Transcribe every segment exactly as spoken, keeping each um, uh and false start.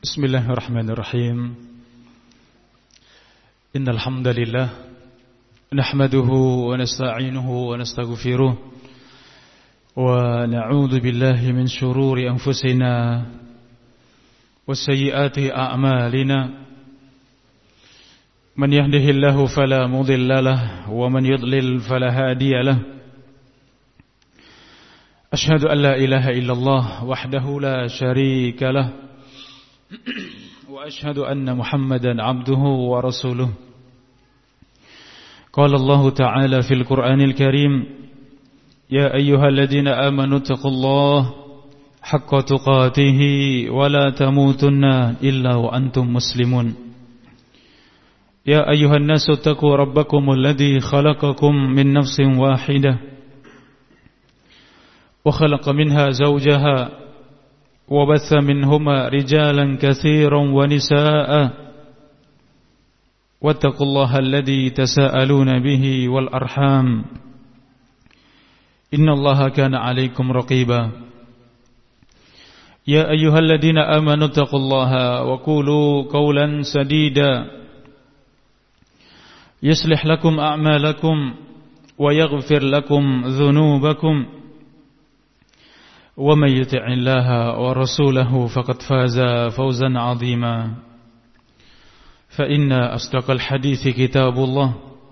Bismillahirrahmanirrahim. Innal hamdalillah nahmaduhu wa nasta'inuhu wa nastaghfiruh wa na'udzu billahi min shururi anfusina wa sayyiati a'malina. Man yahdihillahu fala mudilla lahu wa man yudlil fala hadiya lahu. Ashhadu an la ilaha illallah wahdahu la syarika lahu wa ashhadu anna Muhammadan abduhu wa rasuluh. Qala Allah ta'ala fil Qur'anil Karim, ya ayyuhalladzina amanu taqullaha haqqa tuqatih wa la tamutunna illa wa antum muslimun. Ya ayyuhan nasu taqu rabbakumul ladzi khalaqakum min nafsin wahidah وخلق منها زوجها وبث منهما رجالا كثيرا ونساء واتقوا الله الذي تساءلون به والأرحام إن الله كان عليكم رقيبا يا أيها الذين آمنوا اتقوا الله وقولوا قولا سديدا يصلح لكم أعمالكم ويغفر لكم ذنوبكم ومن يطع الله ورسوله فقد فاز فوزا عظيما فإن أصدق الحديث كتاب الله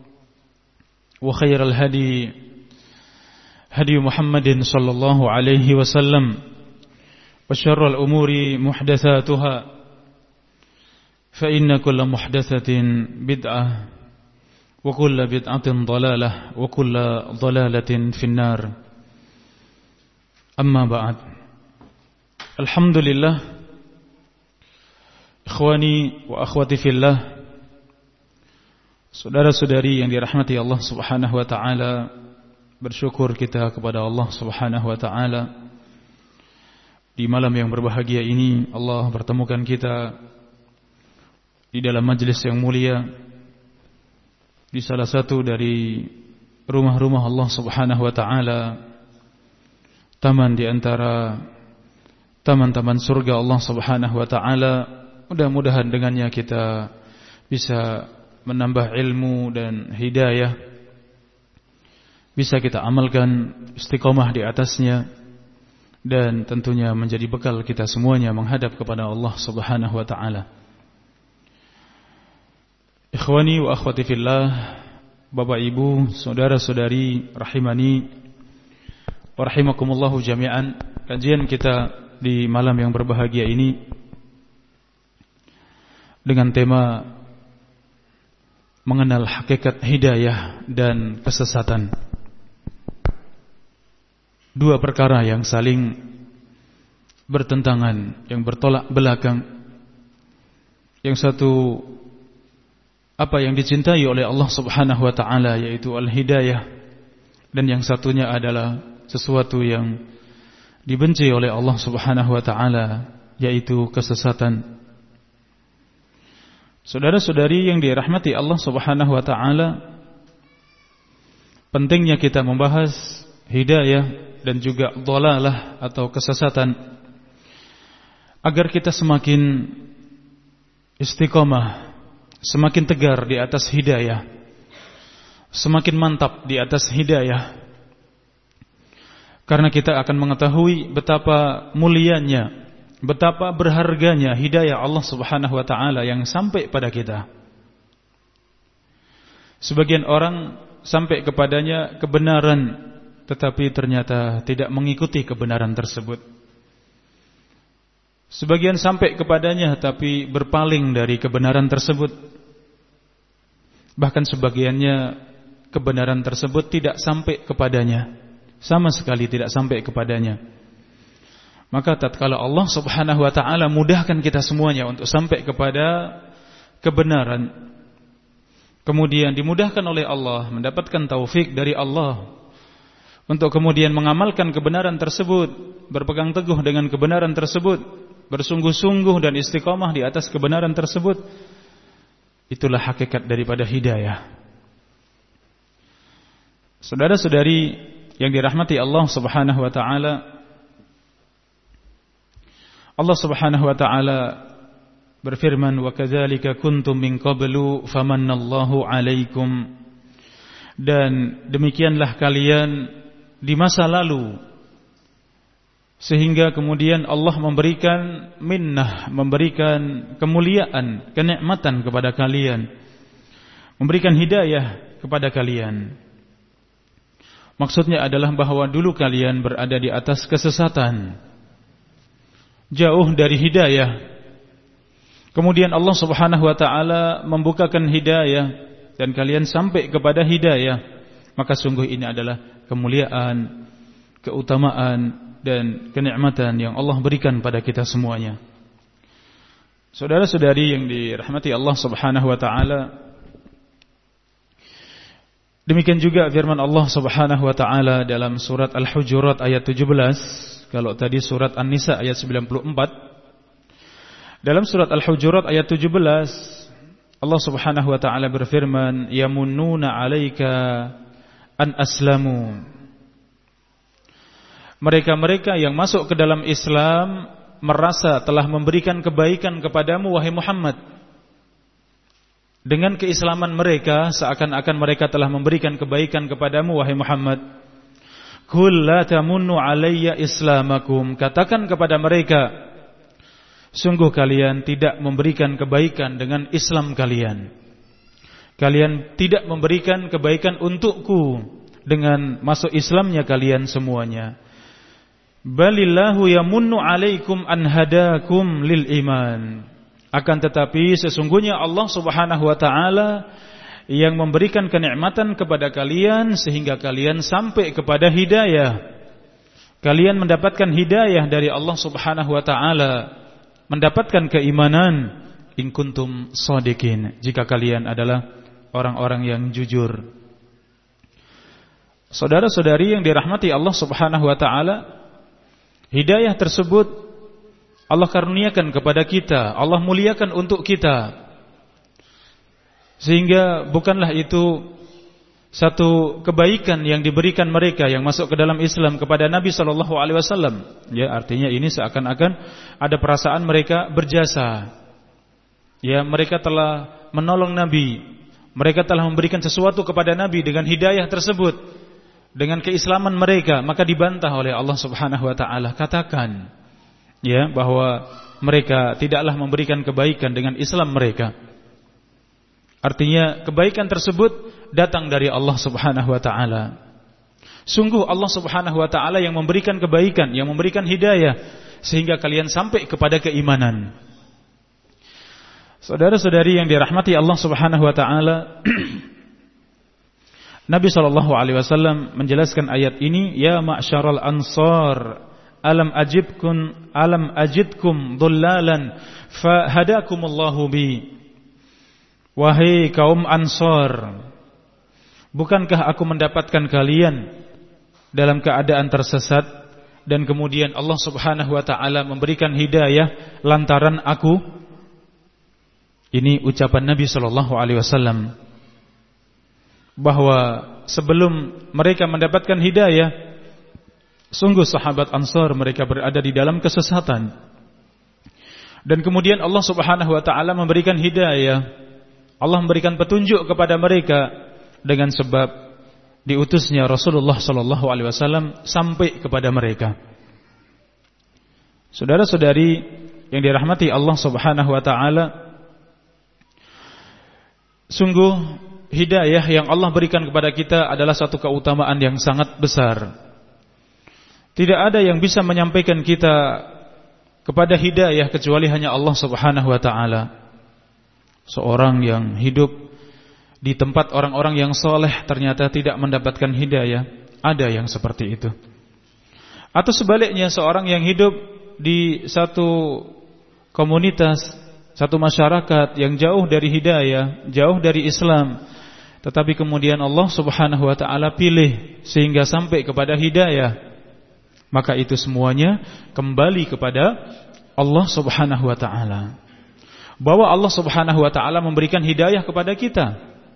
وخير الهدي هدي محمد صلى الله عليه وسلم وشر الأمور محدثاتها فإن كل محدثة بدعة وكل بدعة ضلالة وكل ضلالة في النار. Amma ba'd. Alhamdulillah, ikhwani wa akhwati fillah, saudara-saudari yang dirahmati Allah Subhanahu wa taala, bersyukur kita kepada Allah Subhanahu wa taala di malam yang berbahagia ini. Allah pertemukan kita di dalam majelis yang mulia di salah satu dari rumah-rumah Allah Subhanahu wa taala, taman di antara taman-taman surga Allah Subhanahu wa taala. Mudah-mudahan dengannya kita bisa menambah ilmu dan hidayah, bisa kita amalkan, istiqomah di atasnya, dan tentunya menjadi bekal kita semuanya menghadap kepada Allah Subhanahu wa taala. Ikhwani wa akhwati fillah, Bapak Ibu, saudara-saudari rahimani warahimakumullahu jami'an. Kajian kita di malam yang berbahagia ini dengan tema mengenal hakikat hidayah dan kesesatan. Dua perkara yang saling bertentangan, yang bertolak belakang. Yang satu apa yang dicintai oleh Allah Subhanahu wa taala, yaitu al-hidayah, dan yang satunya adalah sesuatu yang dibenci oleh Allah Subhanahu wa taala, yaitu kesesatan. Saudara-saudari yang dirahmati Allah Subhanahu wa taala, pentingnya kita membahas hidayah dan juga dhalalah atau kesesatan agar kita semakin istiqomah, semakin tegar di atas hidayah, semakin mantap di atas hidayah. Karena kita akan mengetahui betapa mulianya, betapa berharganya hidayah Allah Subhanahu wa taala yang sampai pada kita. Sebagian orang sampai kepadanya kebenaran, tetapi ternyata tidak mengikuti kebenaran tersebut. Sebagian sampai kepadanya tapi berpaling dari kebenaran tersebut. Bahkan sebagiannya kebenaran tersebut tidak sampai kepadanya, sama sekali tidak sampai kepadanya. Maka tatkala Allah Subhanahu wa taala mudahkan kita semuanya untuk sampai kepada kebenaran, kemudian dimudahkan oleh Allah, mendapatkan taufik dari Allah untuk kemudian mengamalkan kebenaran tersebut, berpegang teguh dengan kebenaran tersebut, bersungguh-sungguh dan istiqamah di atas kebenaran tersebut, itulah hakikat daripada hidayah. Saudara-saudari yang dirahmati Allah Subhanahu wa taala, Allah Subhanahu wa taala berfirman, wa kadzalika kuntum min qablu famannallahu 'alaikum. Dan demikianlah kalian di masa lalu, sehingga kemudian Allah memberikan minnah, memberikan kemuliaan, kenikmatan kepada kalian, memberikan hidayah kepada kalian. Maksudnya adalah bahwa dulu kalian berada di atas kesesatan, jauh dari hidayah. Kemudian Allah Subhanahu wa taala membukakan hidayah dan kalian sampai kepada hidayah. Maka sungguh ini adalah kemuliaan, keutamaan dan kenikmatan yang Allah berikan pada kita semuanya. Saudara-saudari yang dirahmati Allah Subhanahu wa taala, demikian juga firman Allah Subhanahu wa taala dalam surat Al-Hujurat ayat tujuh belas. Kalau tadi surat An-Nisa ayat sembilan puluh empat, dalam surat Al-Hujurat ayat tujuh belas Allah Subhanahu wa taala berfirman, yamunnuna 'alaika an aslamu. Mereka-mereka yang masuk ke dalam Islam merasa telah memberikan kebaikan kepadamu wahai Muhammad. Dengan keislaman mereka seakan-akan mereka telah memberikan kebaikan kepadamu wahai Muhammad. Qul la tamunnu 'alayya islamakum. Katakan kepada mereka, sungguh kalian tidak memberikan kebaikan dengan Islam kalian. Kalian tidak memberikan kebaikan untukku dengan masuk Islamnya kalian semuanya. Balillahu yamunnu 'alaikum an hadakum lil iman. Akan tetapi sesungguhnya Allah Subhanahu wa taala yang memberikan kenikmatan kepada kalian sehingga kalian sampai kepada hidayah. Kalian mendapatkan hidayah dari Allah Subhanahu wa taala, mendapatkan keimanan, in kuntum shadiqin, jika kalian adalah orang-orang yang jujur. Saudara-saudari yang dirahmati Allah Subhanahu wa taala, hidayah tersebut Allah karuniakan kepada kita, Allah muliakan untuk kita, sehingga bukanlah itu satu kebaikan yang diberikan mereka yang masuk ke dalam Islam kepada Nabi sallallahu alaihi wasallam. Ya, artinya ini seakan-akan ada perasaan mereka berjasa. Ya, mereka telah menolong Nabi, mereka telah memberikan sesuatu kepada Nabi dengan hidayah tersebut, dengan keislaman mereka. Maka dibantah oleh Allah Subhanahu wa taala, katakan ya bahwa mereka tidaklah memberikan kebaikan dengan Islam mereka. Artinya kebaikan tersebut datang dari Allah Subhanahu wa taala. Sungguh Allah Subhanahu wa taala yang memberikan kebaikan, yang memberikan hidayah sehingga kalian sampai kepada keimanan. Saudara-saudari yang dirahmati Allah Subhanahu wa taala, Nabi sallallahu alaihi wasallam menjelaskan ayat ini, ya ma'syaral ansar, alam ajibkum alam ajidkum dhullalan fa hadakumullahu bi. Wahai kaum Ansar, bukankah aku mendapatkan kalian dalam keadaan tersesat dan kemudian Allah Subhanahu wa taala memberikan hidayah lantaran aku? Ini ucapan Nabi sallallahu alaihi wasallam bahwa sebelum mereka mendapatkan hidayah, sungguh sahabat Ansar mereka berada di dalam kesesatan. Dan kemudian Allah Subhanahu wa taala memberikan hidayah, Allah memberikan petunjuk kepada mereka dengan sebab diutusnya Rasulullah sallallahu alaihi wasallam sampai kepada mereka. Saudara-saudari yang dirahmati Allah Subhanahu wa taala, sungguh hidayah yang Allah berikan kepada kita adalah satu keutamaan yang sangat besar. Tidak ada yang bisa menyampaikan kita kepada hidayah kecuali hanya Allah Subhanahu wa taala. Seorang yang hidup di tempat orang-orang yang soleh ternyata tidak mendapatkan hidayah, ada yang seperti itu. Atau sebaliknya, seorang yang hidup di satu komunitas, satu masyarakat yang jauh dari hidayah, jauh dari Islam, tetapi kemudian Allah Subhanahu wa taala pilih sehingga sampai kepada hidayah, maka itu semuanya kembali kepada Allah Subhanahu wa taala. Bahwa Allah Subhanahu wa taala memberikan hidayah kepada kita.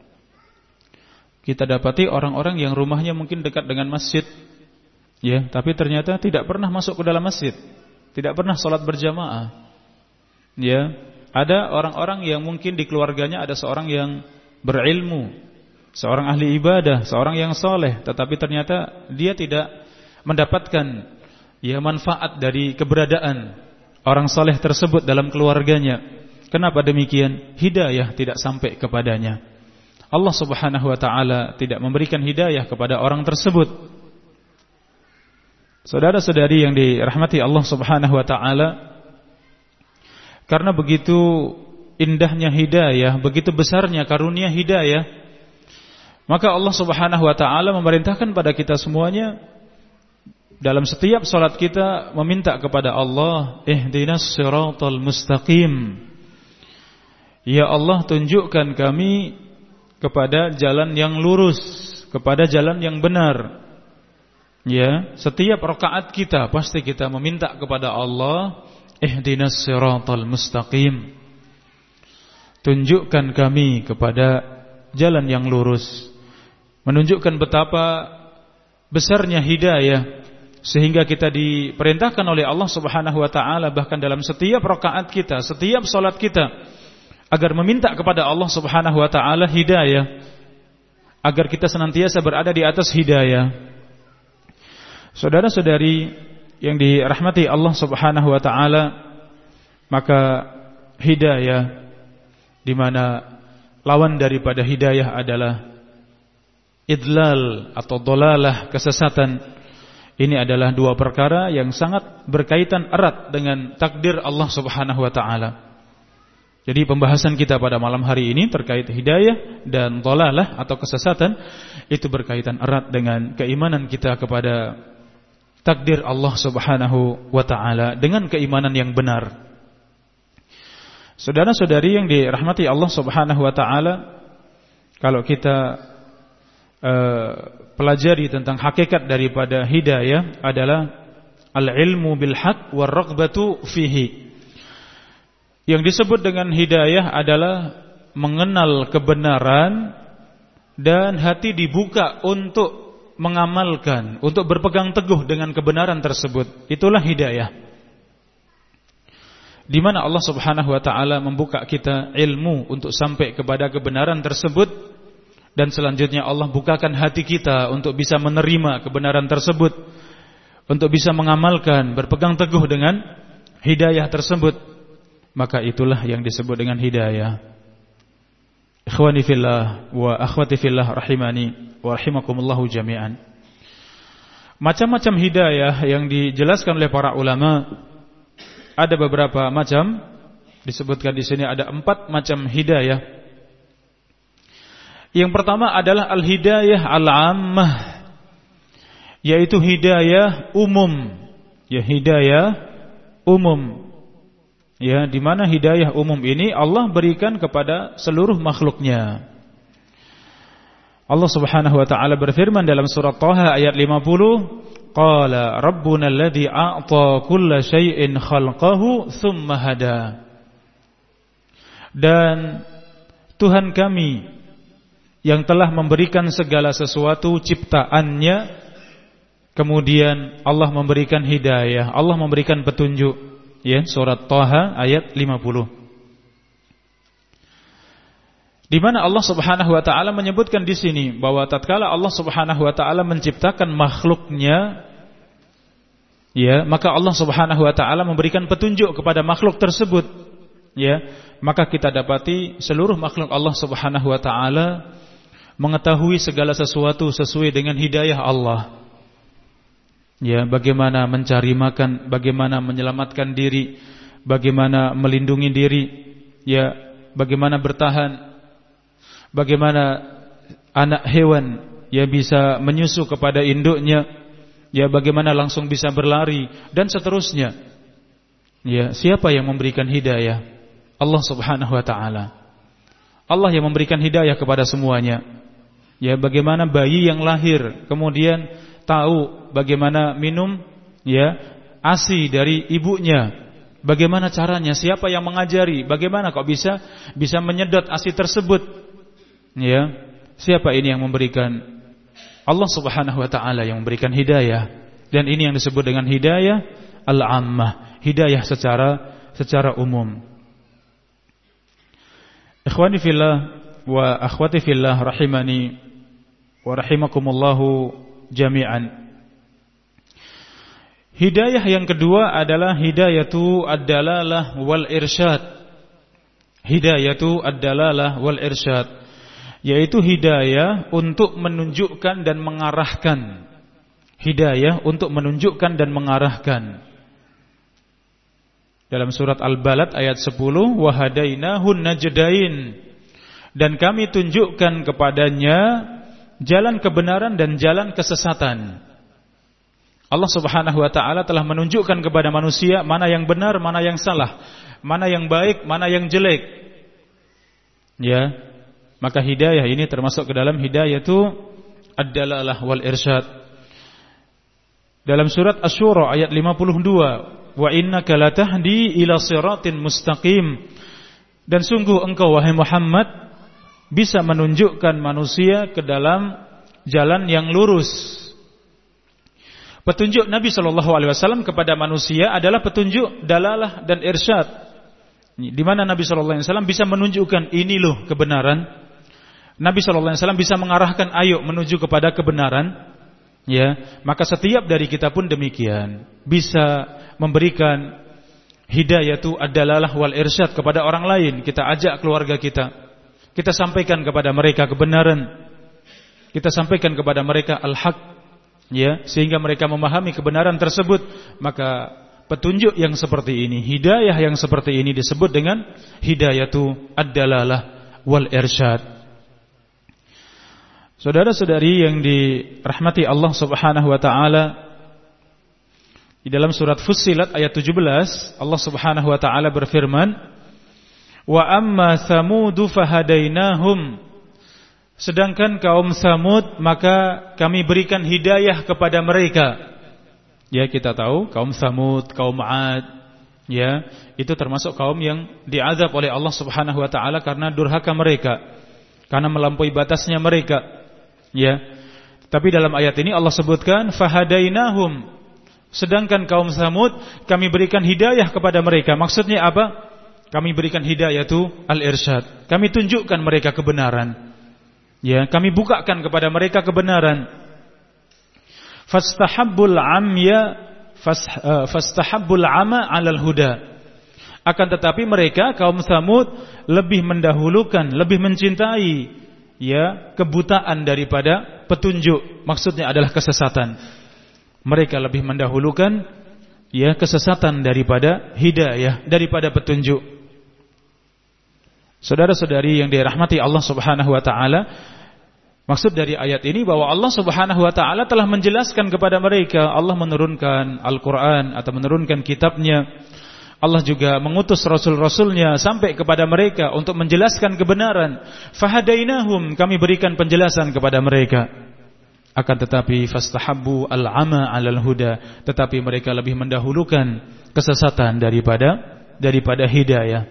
Kita dapati orang-orang yang rumahnya mungkin dekat dengan masjid, ya, tapi ternyata tidak pernah masuk ke dalam masjid, tidak pernah salat berjamaah. Ya, Ada orang-orang yang mungkin di keluarganya ada seorang yang berilmu, seorang ahli ibadah, seorang yang soleh, tetapi ternyata dia tidak mendapatkan ya manfaat dari keberadaan orang soleh tersebut dalam keluarganya. Kenapa demikian? Hidayah tidak sampai kepadanya. Allah Subhanahu wa ta'ala tidak memberikan hidayah kepada orang tersebut. Saudara-saudari yang dirahmati Allah Subhanahu wa ta'ala, karena begitu indahnya hidayah, begitu besarnya karunia hidayah, maka Allah Subhanahu wa ta'ala memerintahkan pada kita semuanya dalam setiap salat kita meminta kepada Allah, ihdinas siratal mustaqim. Ya Allah, tunjukkan kami kepada jalan yang lurus, kepada jalan yang benar. Ya, setiap rakaat kita pasti kita meminta kepada Allah, ihdinas siratal mustaqim. Tunjukkan kami kepada jalan yang lurus. Menunjukkan betapa besarnya hidayah, sehingga kita diperintahkan oleh Allah Subhanahu wa ta'ala bahkan dalam setiap rakaat kita, setiap salat kita, agar meminta kepada Allah Subhanahu wa ta'ala hidayah, agar kita senantiasa berada di atas hidayah. Saudara-saudari yang dirahmati Allah Subhanahu wa ta'ala, maka hidayah, di mana lawan daripada hidayah adalah idlal atau dolalah, kesesatan. Ini adalah dua perkara yang sangat berkaitan erat dengan takdir Allah Subhanahu wa ta'ala. Jadi pembahasan kita pada malam hari ini terkait hidayah dan dolalah atau kesesatan, itu berkaitan erat dengan keimanan kita kepada takdir Allah Subhanahu wa ta'ala dengan keimanan yang benar. Saudara-saudari yang dirahmati Allah Subhanahu wa ta'ala, kalau kita uh, pelajari tentang hakikat daripada hidayah adalah al-ilmu bil haq war raghbatu fihi. Yang disebut dengan hidayah adalah mengenal kebenaran dan hati dibuka untuk mengamalkan, untuk berpegang teguh dengan kebenaran tersebut. Itulah hidayah. Di mana Allah Subhanahu wa ta'ala membuka kita ilmu untuk sampai kepada kebenaran tersebut, dan selanjutnya Allah bukakan hati kita untuk bisa menerima kebenaran tersebut, untuk bisa mengamalkan, berpegang teguh dengan hidayah tersebut. Maka itulah yang disebut dengan hidayah. Ikhwani fillah wa akhwati fillah rahimani wa rahimakumullahu jami'an. Macam-macam hidayah yang dijelaskan oleh para ulama ada beberapa macam. Disebutkan di sini ada empat macam hidayah. Yang pertama adalah al-hidayah al-ammah, yaitu hidayah umum. Ya, hidayah umum. Ya, di mana hidayah umum ini Allah berikan kepada seluruh makhluknya. Allah Subhanahu wa ta'ala berfirman dalam surat Thaha ayat lima puluh, qala rabbuna alladhi a'ta kulla syai'in khalqahu thumma hada. Dan Tuhan kami yang telah memberikan segala sesuatu ciptaannya, kemudian Allah memberikan hidayah, Allah memberikan petunjuk. Ya, surat Thaha ayat lima puluh. Di mana Allah Subhanahu wa ta'ala menyebutkan di sini bahwa tatkala Allah Subhanahu wa ta'ala menciptakan makhluknya, ya, maka Allah Subhanahu wa ta'ala memberikan petunjuk kepada makhluk tersebut. Ya, maka kita dapati seluruh makhluk Allah Subhanahu wa ta'ala mengetahui segala sesuatu sesuai dengan hidayah Allah. Ya, bagaimana mencari makan, bagaimana menyelamatkan diri, bagaimana melindungi diri, ya, bagaimana bertahan, bagaimana anak hewan ya bisa menyusu kepada induknya, ya, bagaimana langsung bisa berlari dan seterusnya. Ya, siapa yang memberikan hidayah? Allah Subhanahu wa ta'ala. Allah yang memberikan hidayah kepada semuanya. Ya, bagaimana bayi yang lahir kemudian tahu bagaimana minum, ya, ASI dari ibunya. Bagaimana caranya? Siapa yang mengajari? Bagaimana kok bisa bisa menyedot ASI tersebut? Ya, siapa ini yang memberikan? Allah Subhanahu wa ta'ala yang memberikan hidayah. Dan ini yang disebut dengan hidayah al-ammah, hidayah secara secara umum. Ikhwani fillah wa akhwati fillah rahimani wa rahimakumullahu jami'an. Hidayah yang kedua adalah hidayatu ad-dalalah wal irsyad. Hidayatu ad-dalalah wal irsyad, yaitu hidayah untuk menunjukkan dan mengarahkan. Hidayah untuk menunjukkan dan mengarahkan. Dalam surat Al-Balad ayat sepuluh, wa hadainahun najdain, dan kami tunjukkan kepadanya jalan kebenaran dan jalan kesesatan. Allah Subhanahu wa taala telah menunjukkan kepada manusia mana yang benar, mana yang salah, mana yang baik, mana yang jelek. Ya, maka hidayah ini termasuk ke dalam hidayah itu ad-dalalah wal irsyad. Dalam surat Asy-Syura ayat lima puluh dua, wa innaka latahdi ila siratin mustaqim, dan sungguh engkau wahai Muhammad bisa menunjukkan manusia ke dalam jalan yang lurus. Petunjuk Nabi shallallahu alaihi wasallam kepada manusia adalah petunjuk dalalah dan irsyad, di mana Nabi shallallahu alaihi wasallam bisa menunjukkan ini loh kebenaran. Nabi shallallahu alaihi wasallam bisa mengarahkan ayo menuju kepada kebenaran. Ya, maka setiap dari kita pun demikian, bisa memberikan hidayatu ad-dalalah wal irsyad kepada orang lain. Kita ajak keluarga kita, kita sampaikan kepada mereka kebenaran, kita sampaikan kepada mereka al-haq, ya, sehingga mereka memahami kebenaran tersebut. Maka petunjuk yang seperti ini, hidayah yang seperti ini disebut dengan hidayatu ad-dalalah wal irsyad. Saudara-saudari yang dirahmati Allah Subhanahu wa taala, di dalam surat Fussilat ayat tujuh belas, Allah Subhanahu wa taala berfirman, "Wa amma Tsamudu fahadainahum." Sedangkan kaum Tsamud maka kami berikan hidayah kepada mereka. Ya, kita tahu kaum Tsamud, kaum 'Ad, ya, itu termasuk kaum yang diazab oleh Allah Subhanahu wa taala karena durhaka mereka, karena melampaui batasnya mereka. Ya. Tapi dalam ayat ini Allah sebutkan fahadainahum. Sedangkan kaum Tsamud kami berikan hidayah kepada mereka. Maksudnya apa? Kami berikan hidayah itu al-irsyad. Kami tunjukkan mereka kebenaran. Ya, kami bukakan kepada mereka kebenaran. Fastahabbul amya fastahabbul ama 'alal huda. Akan tetapi mereka kaum Tsamud lebih mendahulukan, lebih mencintai, ya, kebutaan daripada petunjuk. Maksudnya adalah kesesatan. Mereka lebih mendahulukan, ya, kesesatan daripada hidayah, daripada petunjuk. Saudara-saudari yang dirahmati Allah Subhanahu wa taala, maksud dari ayat ini bahwa Allah Subhanahu wa taala telah menjelaskan kepada mereka. Allah menurunkan Al-Qur'an atau menurunkan kitabnya. Allah juga mengutus rasul-rasulnya sampai kepada mereka untuk menjelaskan kebenaran. Fahadainahum, kami berikan penjelasan kepada mereka. Akan tetapi fastahabbu al-'ama 'alal huda, tetapi mereka lebih mendahulukan kesesatan daripada daripada hidayah.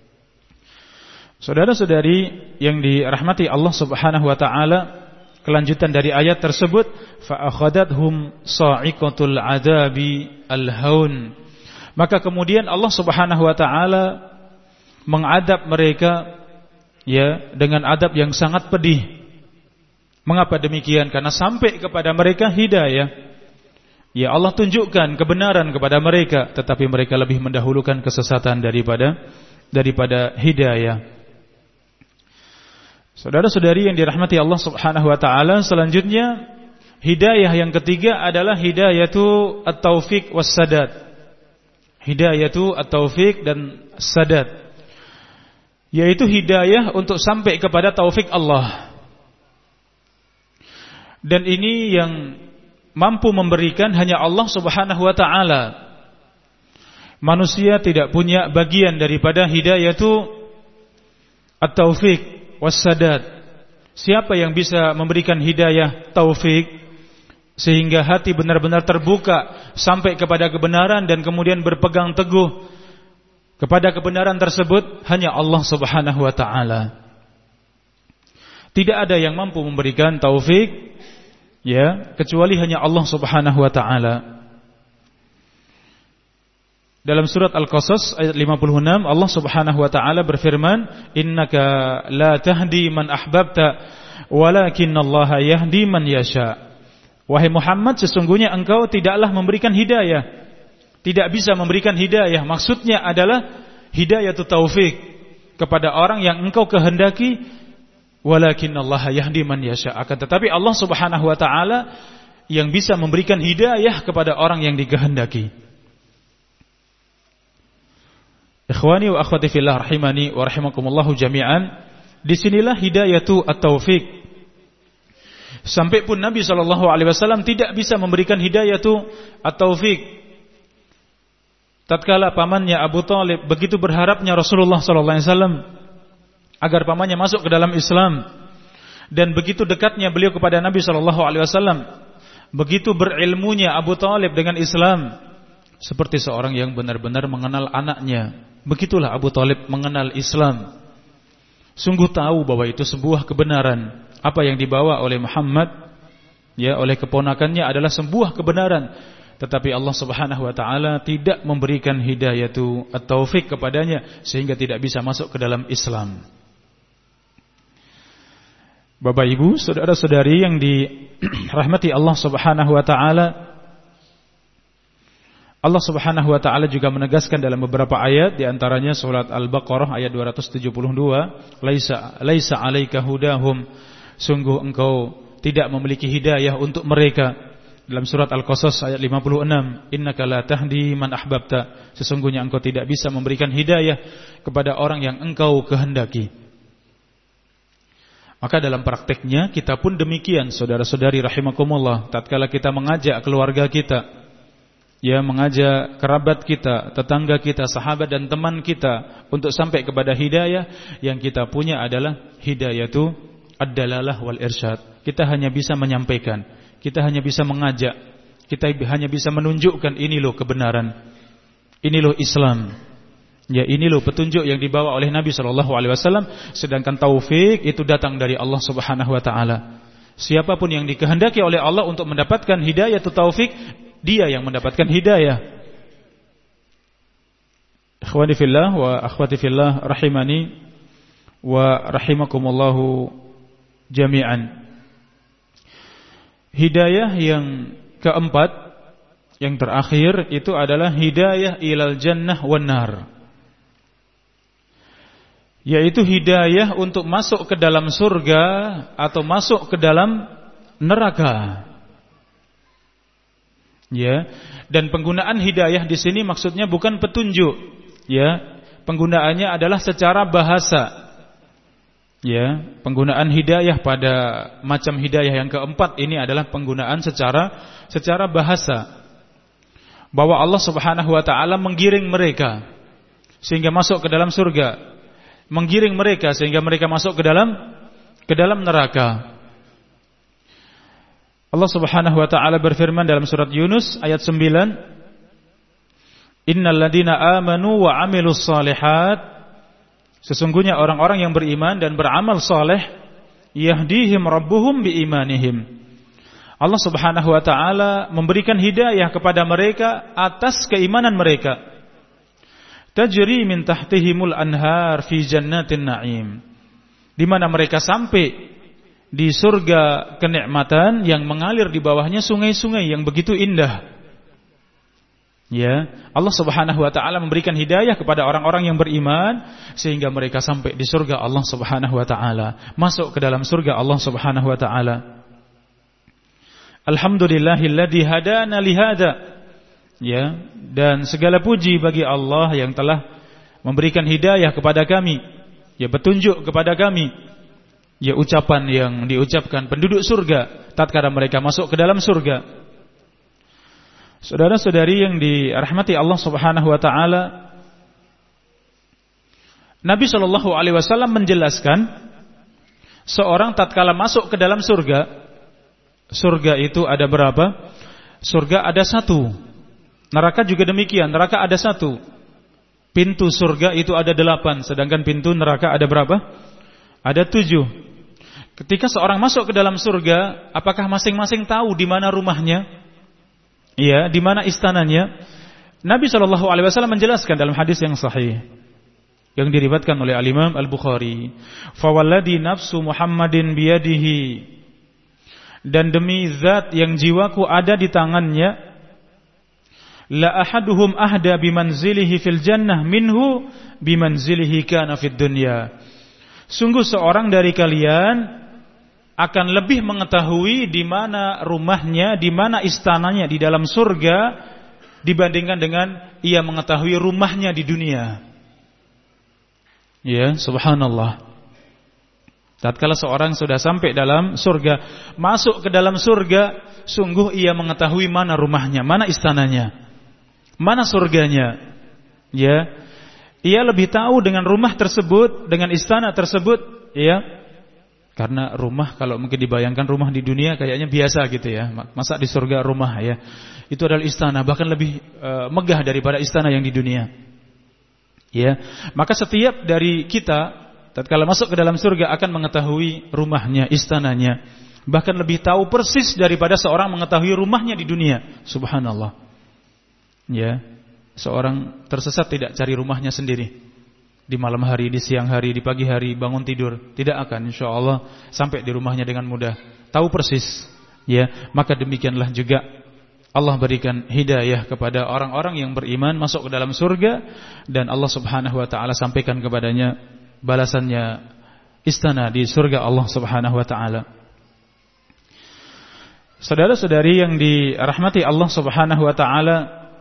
Saudara-saudari yang dirahmati Allah Subhanahu wa taala, kelanjutan dari ayat tersebut, fa akhadathum sa'iqatul 'adabi al-haun. Maka kemudian Allah Subhanahu wa taala mengadab mereka, ya, dengan adab yang sangat pedih. Mengapa demikian? Karena sampai kepada mereka hidayah. Ya, Allah tunjukkan kebenaran kepada mereka, tetapi mereka lebih mendahulukan kesesatan daripada daripada hidayah. Saudara-saudari yang dirahmati Allah Subhanahu wa taala, selanjutnya hidayah yang ketiga adalah hidayatu at-taufiq was-sadad. Hidayatu at-taufiq dan sadad, yaitu hidayah untuk sampai kepada taufik Allah. Dan ini yang mampu memberikan hanya Allah Subhanahu wa taala. Manusia tidak punya bagian daripada hidayatu at-taufiq was-sadad. Siapa yang bisa memberikan hidayah taufik sehingga hati benar-benar terbuka sampai kepada kebenaran dan kemudian berpegang teguh kepada kebenaran tersebut? Hanya Allah Subhanahu wa taala. Tidak ada yang mampu memberikan taufik, ya, kecuali hanya Allah Subhanahu wa taala. Dalam surat Al-Qasas ayat lima puluh enam Allah Subhanahu wa taala berfirman, "Innaka la tahdi man ahbabta, walakinnallaha yahdi man yasha." Wahai Muhammad, sesungguhnya engkau tidaklah memberikan hidayah. Tidak bisa memberikan hidayah. Maksudnya adalah hidayatut taufik kepada orang yang engkau kehendaki, walakinnallaha yahdi man yasha. Akan tetapi Allah Subhanahu wa taala yang bisa memberikan hidayah kepada orang yang dikehendaki. Ikhwani wa akhwati fillah rahimani wa rahimakumullah jami'an. Disinilah hidayatu at-taufik. Sampai pun Nabi sallallahu alaihi wasallam tidak bisa memberikan hidayatu at-taufik. Tatkala pamannya Abu Thalib begitu berharapnya Rasulullah sallallahu alaihi wasallam agar pamannya masuk ke dalam Islam, dan begitu dekatnya beliau kepada Nabi sallallahu alaihi wasallam, begitu berilmunya Abu Thalib dengan Islam, seperti seorang yang benar-benar mengenal anaknya. Begitulah Abu Thalib mengenal Islam. Sungguh tahu bahwa itu sebuah kebenaran. Apa yang dibawa oleh Muhammad, ya, oleh keponakannya adalah sebuah kebenaran. Tetapi Allah Subhanahu wa taala tidak memberikan hidayatu at-taufik kepadanya sehingga tidak bisa masuk ke dalam Islam. Bapak Ibu, saudara-saudari yang dirahmati Allah Subhanahu wa taala, Allah Subhanahu wa taala juga menegaskan dalam beberapa ayat, di antaranya surat Al-Baqarah ayat dua ratus tujuh puluh dua, laisa laisa 'alaika hudahum, sungguh engkau tidak memiliki hidayah untuk mereka. Dalam surat Al-Qasas ayat lima puluh enam, innaka la tahdi man ahbabta, sesungguhnya engkau tidak bisa memberikan hidayah kepada orang yang engkau kehendaki. Maka dalam prakteknya kita pun demikian, saudara-saudari rahimakumullah. Tatkala kita mengajak keluarga kita, ya, mengajak kerabat kita, tetangga kita, sahabat dan teman kita untuk sampai kepada hidayah, yang kita punya adalah hidayatu ad-dalalah wal irsyad. Kita hanya bisa menyampaikan, kita hanya bisa mengajak, kita hanya bisa menunjukkan ini loh kebenaran, ini loh Islam, ya, ini loh petunjuk yang dibawa oleh Nabi sallallahu alaihi wasallam. Sedangkan taufik itu datang dari Allah Subhanahu wa taala. Siapapun yang dikehendaki oleh Allah untuk mendapatkan hidayah atau taufik, dia yang mendapatkan hidayah. Ikhwani fillah wa akhwati fillah rahimani wa rahimakumullahu jami'an. Hidayah yang keempat, yang terakhir, itu adalah hidayah ilal jannah wan nar, yaitu hidayah untuk masuk ke dalam surga atau masuk ke dalam neraka. Ya, dan penggunaan hidayah di sini maksudnya bukan petunjuk, ya. Penggunaannya adalah secara bahasa. Ya, penggunaan hidayah pada macam hidayah yang keempat ini adalah penggunaan secara secara bahasa. Bahwa Allah Subhanahu wa taala menggiring mereka sehingga masuk ke dalam surga, menggiring mereka sehingga mereka masuk ke dalam ke dalam neraka. Allah Subhanahu wa taala berfirman dalam surat Yunus ayat sembilan, innal ladzina amanu wa 'amilus shalihat, sesungguhnya orang-orang yang beriman dan beramal saleh, yahdihim rabbuhum biimanihim, Allah Subhanahu wa taala memberikan hidayah kepada mereka atas keimanan mereka. Tajri min tahtihimul anhar fi jannatin na'im, di mana mereka sampai di surga kenikmatan yang mengalir di bawahnya sungai-sungai yang begitu indah. Ya, Allah Subhanahu wa taala memberikan hidayah kepada orang-orang yang beriman sehingga mereka sampai di surga Allah Subhanahu wa taala, masuk ke dalam surga Allah Subhanahu wa taala. Alhamdulillahilladzi hadana lihada. Ya, dan segala puji bagi Allah yang telah memberikan hidayah kepada kami, ya, petunjuk kepada kami. Ya, ucapan yang diucapkan penduduk surga tatkala mereka masuk ke dalam surga. Saudara-saudari yang dirahmati Allah Subhanahu wa taala, Nabi sallallahu alaihi wasallam menjelaskan seorang tatkala masuk ke dalam surga, surga itu ada berapa? Surga ada satu. Neraka juga demikian, neraka ada satu. Pintu surga itu ada delapan, sedangkan pintu neraka ada berapa? Ada tujuh. Ketika seorang masuk ke dalam surga, apakah masing-masing tahu di mana rumahnya? Iya, di mana istananya? Nabi shallallahu alaihi wasallam menjelaskan dalam hadis yang sahih yang diriwayatkan oleh Al-Imam Al-Bukhari, "Fawalladhi nafsu Muhammadin biyadihi," dan demi zat yang jiwaku ada di tangannya, "la ahaduhum ahda bimanzilihi fil jannah minhu bimanzilihi kana fid dunya." Sungguh seorang dari kalian akan lebih mengetahui di mana rumahnya, di mana istananya di dalam surga dibandingkan dengan ia mengetahui rumahnya di dunia. Ya, subhanallah. Tatkala seorang sudah sampai dalam surga, masuk ke dalam surga, sungguh ia mengetahui mana rumahnya, mana istananya, mana surganya. Ya, ia lebih tahu dengan rumah tersebut, dengan istana tersebut, ya. Karena rumah, kalau mungkin dibayangkan rumah di dunia kayaknya biasa gitu ya. Masa di surga rumah ya. Itu adalah istana, bahkan lebih uh, megah daripada istana yang di dunia. Ya, maka setiap dari kita tatkala masuk ke dalam surga akan mengetahui rumahnya, istananya, bahkan lebih tahu persis daripada seorang mengetahui rumahnya di dunia. Subhanallah. Ya, seorang tersesat tidak cari rumahnya sendiri. Di malam hari, di siang hari, di pagi hari, bangun tidur, tidak akan insyaallah sampai di rumahnya dengan mudah. Tahu persis. Ya, maka demikianlah juga Allah berikan hidayah kepada orang-orang yang beriman masuk ke dalam surga, dan Allah Subhanahu wa taala sampaikan kepadanya balasannya istana di surga Allah Subhanahu wa taala. Saudara-saudari yang dirahmati Allah Subhanahu wa taala,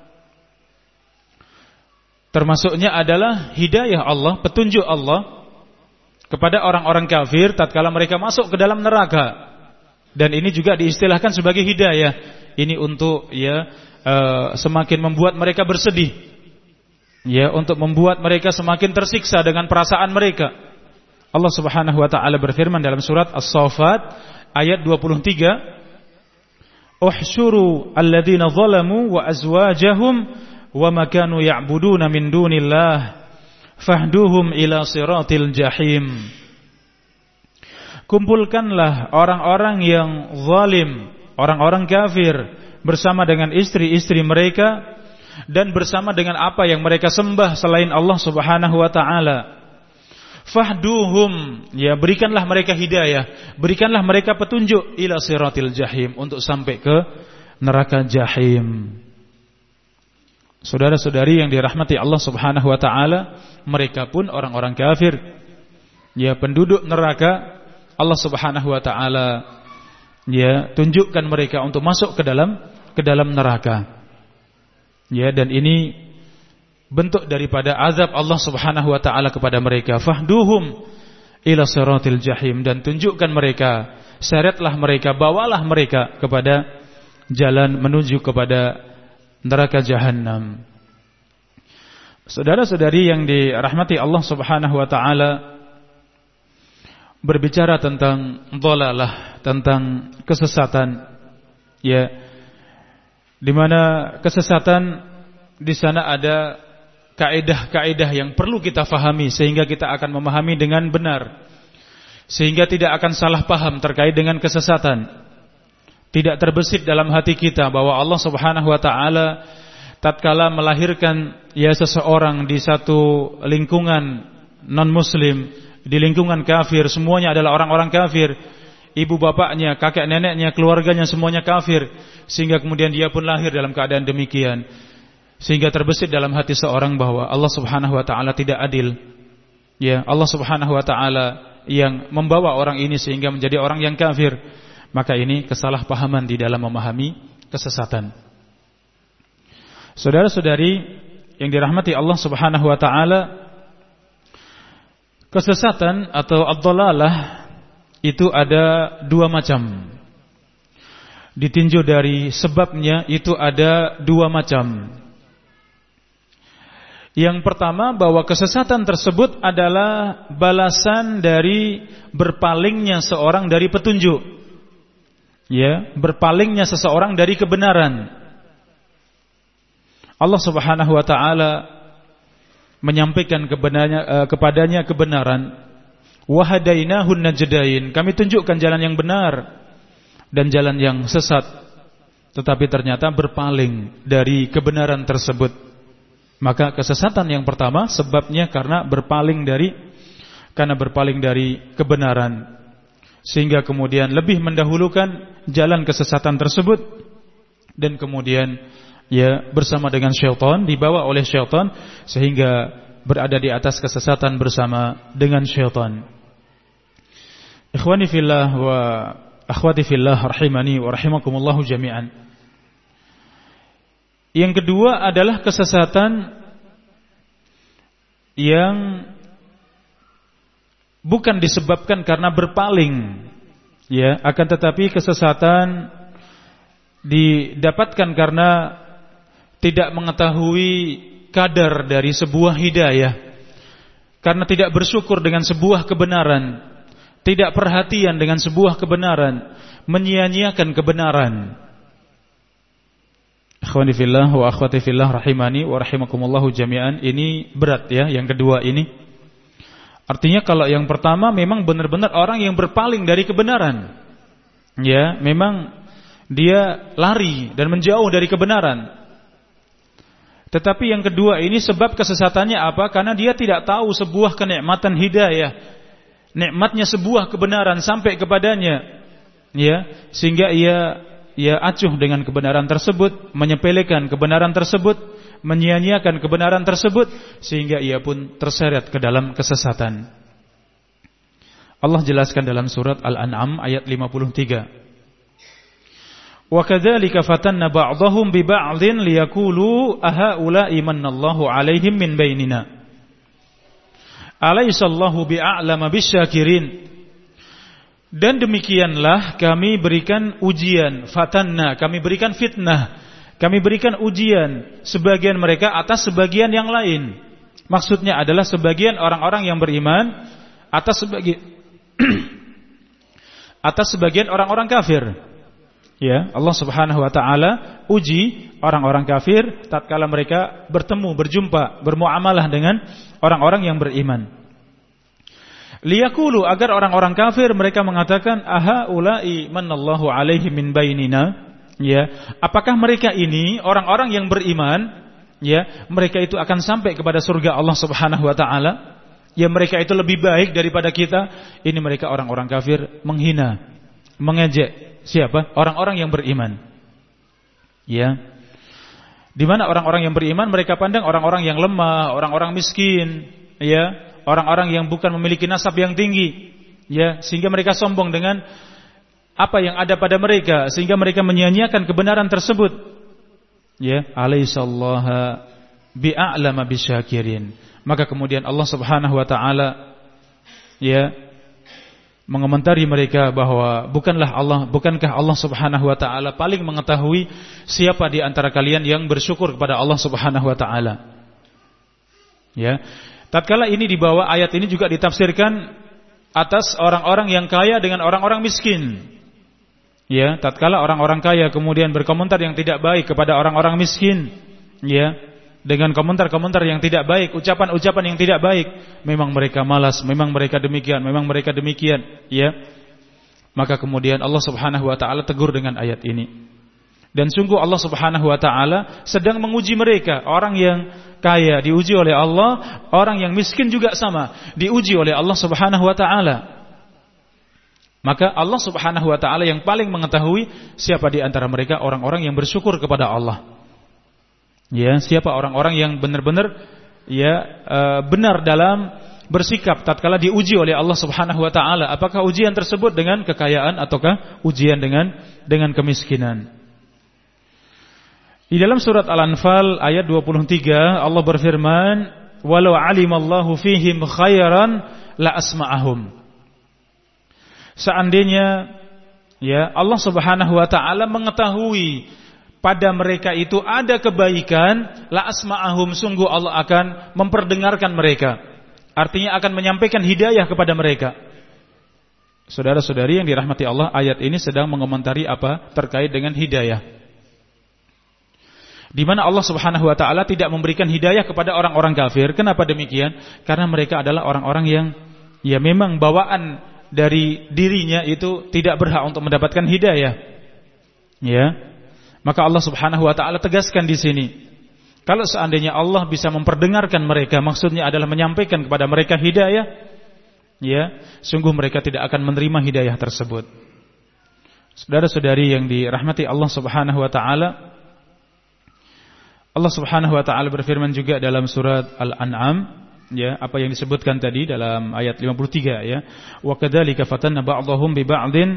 termasuknya adalah hidayah Allah, petunjuk Allah kepada orang-orang kafir tatkala mereka masuk ke dalam neraka. Dan ini juga diistilahkan sebagai hidayah. Ini untuk ya uh, semakin membuat mereka bersedih. Ya, untuk membuat mereka semakin tersiksa dengan perasaan mereka. Allah Subhanahu wa taala berfirman dalam surat As-Saffat ayat dua puluh tiga, "Uhsyuru alladziina zalamu wa azwaajahum wa ma kanu ya'buduna min dunillah fahduhum ila siratil jahim." Kumpulkanlah orang-orang yang zalim, orang-orang kafir, bersama dengan istri-istri mereka dan bersama dengan apa yang mereka sembah selain Allah Subhanahu wa taala. Fahduhum, ya, berikanlah mereka hidayah, berikanlah mereka petunjuk ila siratil jahim, untuk sampai ke neraka jahim. Saudara-saudari yang dirahmati Allah Subhanahu wa taala, mereka pun orang-orang kafir, ya, penduduk neraka, Allah Subhanahu wa taala ya tunjukkan mereka untuk masuk ke dalam ke dalam neraka. Ya, dan ini bentuk daripada azab Allah Subhanahu wa taala kepada mereka. Fahduhum ila siratil jahim, dan tunjukkan mereka, seretlah mereka, bawalah mereka kepada jalan menuju kepada neraka jahanam. Saudara-saudari yang dirahmati Allah Subhanahu wa taala, berbicara tentang dhalalah, tentang kesesatan, ya, di mana kesesatan di sana ada kaidah-kaidah yang perlu kita fahami sehingga kita akan memahami dengan benar, sehingga tidak akan salah paham terkait dengan kesesatan. Tidak terbesit dalam hati kita bahwa Allah Subhanahu wa taala tatkala melahirkan ya seseorang di satu lingkungan non muslim, di lingkungan kafir, semuanya adalah orang-orang kafir, ibu bapaknya, kakek neneknya, keluarganya semuanya kafir, sehingga kemudian dia pun lahir dalam keadaan demikian, sehingga terbesit dalam hati seorang bahwa Allah Subhanahu wa taala tidak adil. Ya, Allah Subhanahu wa taala yang membawa orang ini sehingga menjadi orang yang kafir. Maka ini kesalahpahaman di dalam memahami kesesatan. Saudara-saudari yang dirahmati Allah Subhanahu wa taala, kesesatan atau ad-dhalalah itu ada dua macam. Ditinjau dari sebabnya itu ada dua macam. Yang pertama, bahwa kesesatan tersebut adalah balasan dari berpalingnya seorang dari petunjuk. Ya, berpalingnya seseorang dari kebenaran. Allah Subhanahu wa taala menyampaikan kebenarannya, kepadanya kebenaran. Wa hadainahun najdain, kami tunjukkan jalan yang benar dan jalan yang sesat, tetapi ternyata berpaling dari kebenaran tersebut. Maka kesesatan yang pertama sebabnya karena berpaling dari karena berpaling dari kebenaran, sehingga kemudian lebih mendahulukan jalan kesesatan tersebut, dan kemudian ya bersama dengan syaitan, dibawa oleh syaitan sehingga berada di atas kesesatan bersama dengan syaitan. Ikhwani fillah wa akhwati fillah rahimani wa rahimakumullahu jami'an. Yang kedua adalah kesesatan yang bukan disebabkan karena berpaling, ya, akan tetapi kesesatan didapatkan karena tidak mengetahui kadar dari sebuah hidayah, karena tidak bersyukur dengan sebuah kebenaran, tidak perhatian dengan sebuah kebenaran, menyia-nyiakan kebenaran. Ikhwani fillah wa akhwati fillah rahimani wa rahimakumullahu jami'an. Ini berat ya, yang kedua ini. Artinya kalau yang pertama memang benar-benar orang yang berpaling dari kebenaran, ya, memang dia lari dan menjauh dari kebenaran. Tetapi yang kedua ini sebab kesesatannya apa? Karena dia tidak tahu sebuah kenikmatan hidayah, nikmatnya sebuah kebenaran sampai kepadanya, ya, sehingga ia ia acuh dengan kebenaran tersebut, menyepelekan kebenaran tersebut, menyia-nyiakan kebenaran tersebut, sehingga ia pun terseret ke dalam kesesatan. Allah jelaskan dalam surat Al-An'am ayat lima puluh tiga. Wa kadzalika fatanna ba'dahum bi ba'dhin liyaqulu ahaula'i manallahu 'alaihim min bainina. Alaisallahu bi'a'lama bisyakirin. Dan demikianlah kami berikan ujian, fatanna, kami berikan fitnah, kami berikan ujian sebagian mereka atas sebagian yang lain. Maksudnya adalah sebagian orang-orang yang beriman atas sebagian atas sebagian orang-orang kafir. Ya, Allah Subhanahu wa taala uji orang-orang kafir tatkala mereka bertemu, berjumpa, bermuamalah dengan orang-orang yang beriman. Liyaqulu, agar orang-orang kafir mereka mengatakan aha ulai manallahu alaihi min bainina, ya, apakah mereka ini orang-orang yang beriman, ya, mereka itu akan sampai kepada surga Allah Subhanahu wa taala, ya, mereka itu lebih baik daripada kita. Ini mereka orang-orang kafir menghina, mengejek siapa? Orang-orang yang beriman. Ya. Di mana orang-orang yang beriman mereka pandang orang-orang yang lemah, orang-orang miskin, ya, orang-orang yang bukan memiliki nasab yang tinggi, ya, sehingga mereka sombong dengan apa yang ada pada mereka, sehingga mereka menyia-nyiakan kebenaran tersebut. Ya, alaisallaha bi'a'lama bisyakirin. Maka kemudian Allah Subhanahu wa taala, ya, mengomentari mereka bahwa bukanlah Allah, bukankah Allah Subhanahu wa taala paling mengetahui siapa di antara kalian yang bersyukur kepada Allah Subhanahu wa taala. Ya. Tatkala ini dibawa, ayat ini juga ditafsirkan atas orang-orang yang kaya dengan orang-orang miskin. Ya, tatkala orang-orang kaya kemudian berkomentar yang tidak baik kepada orang-orang miskin, ya, dengan komentar-komentar yang tidak baik, ucapan-ucapan yang tidak baik, memang mereka malas, memang mereka demikian, memang mereka demikian, ya. Maka kemudian Allah Subhanahu wa taala tegur dengan ayat ini. Dan sungguh Allah Subhanahu wa taala sedang menguji mereka. Orang yang kaya diuji oleh Allah, orang yang miskin juga sama, diuji oleh Allah Subhanahu wa taala. Maka Allah Subhanahu wa taala yang paling mengetahui siapa di antara mereka orang-orang yang bersyukur kepada Allah. Ya, siapa orang-orang yang benar-benar, ya, benar dalam bersikap tatkala diuji oleh Allah Subhanahu wa taala. Apakah ujian tersebut dengan kekayaan ataukah ujian dengan dengan kemiskinan? Di dalam surat Al-Anfal ayat dua puluh tiga Allah berfirman, "Walau 'alimallahu fihim khairan la asma'ahum." Seandainya, ya, Allah Subhanahu wa taala mengetahui pada mereka itu ada kebaikan, la asma'ahum, sungguh Allah akan memperdengarkan mereka. Artinya akan menyampaikan hidayah kepada mereka. Saudara-saudari yang dirahmati Allah, ayat ini sedang mengomentari apa terkait dengan hidayah. Di mana Allah Subhanahu wa taala tidak memberikan hidayah kepada orang-orang kafir. Kenapa demikian? Karena mereka adalah orang-orang yang, ya, memang bawaan dari dirinya itu tidak berhak untuk mendapatkan hidayah. Ya. Maka Allah Subhanahu wa taala tegaskan di sini, Kalau seandainya Allah bisa memperdengarkan mereka, maksudnya adalah menyampaikan kepada mereka hidayah, ya, sungguh mereka tidak akan menerima hidayah tersebut. Saudara-saudari yang dirahmati Allah Subhanahu wa taala, Allah Subhanahu wa taala berfirman juga dalam surat Al-An'am, ya, apa yang disebutkan tadi dalam ayat lima puluh tiga, ya. Wa kadzalika fatanna ba'dahum bi ba'din,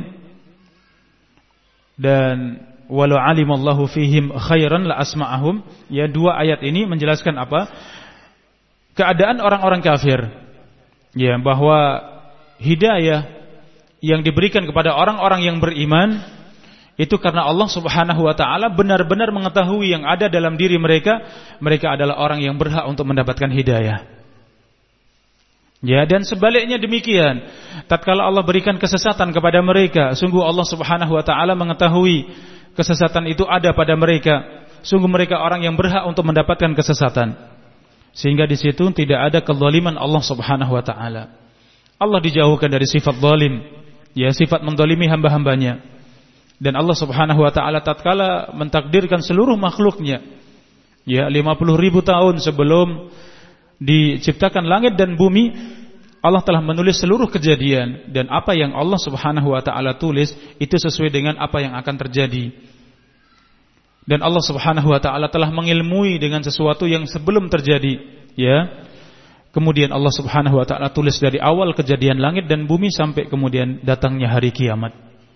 dan walau alimallahu fihim khairan la asma'ahum, ya, dua ayat ini menjelaskan apa? Keadaan orang-orang kafir, ya, bahwa hidayah yang diberikan kepada orang-orang yang beriman itu karena Allah Subhanahu wa taala benar-benar mengetahui yang ada dalam diri mereka, mereka adalah orang yang berhak untuk mendapatkan hidayah. Ya, dan sebaliknya demikian. Tatkala Allah berikan kesesatan kepada mereka, sungguh Allah Subhanahu wa taala mengetahui kesesatan itu ada pada mereka. Sungguh mereka orang yang berhak untuk mendapatkan kesesatan. Sehingga di situ tidak ada kezaliman Allah Subhanahu wa taala. Allah dijauhkan dari sifat zalim, ya, sifat mendolimi hamba-hambanya. Dan Allah Subhanahu wa taala tatkala mentakdirkan seluruh makhluknya, ya, lima puluh ribu tahun sebelum diciptakan langit dan bumi, Allah telah menulis seluruh kejadian, dan apa yang Allah Subhanahu wa taala tulis itu sesuai dengan apa yang akan terjadi. Dan Allah Subhanahu wa taala telah mengilmui dengan sesuatu yang sebelum terjadi, ya. Kemudian Allah Subhanahu wa taala tulis dari awal kejadian langit dan bumi sampai kemudian datangnya hari kiamat.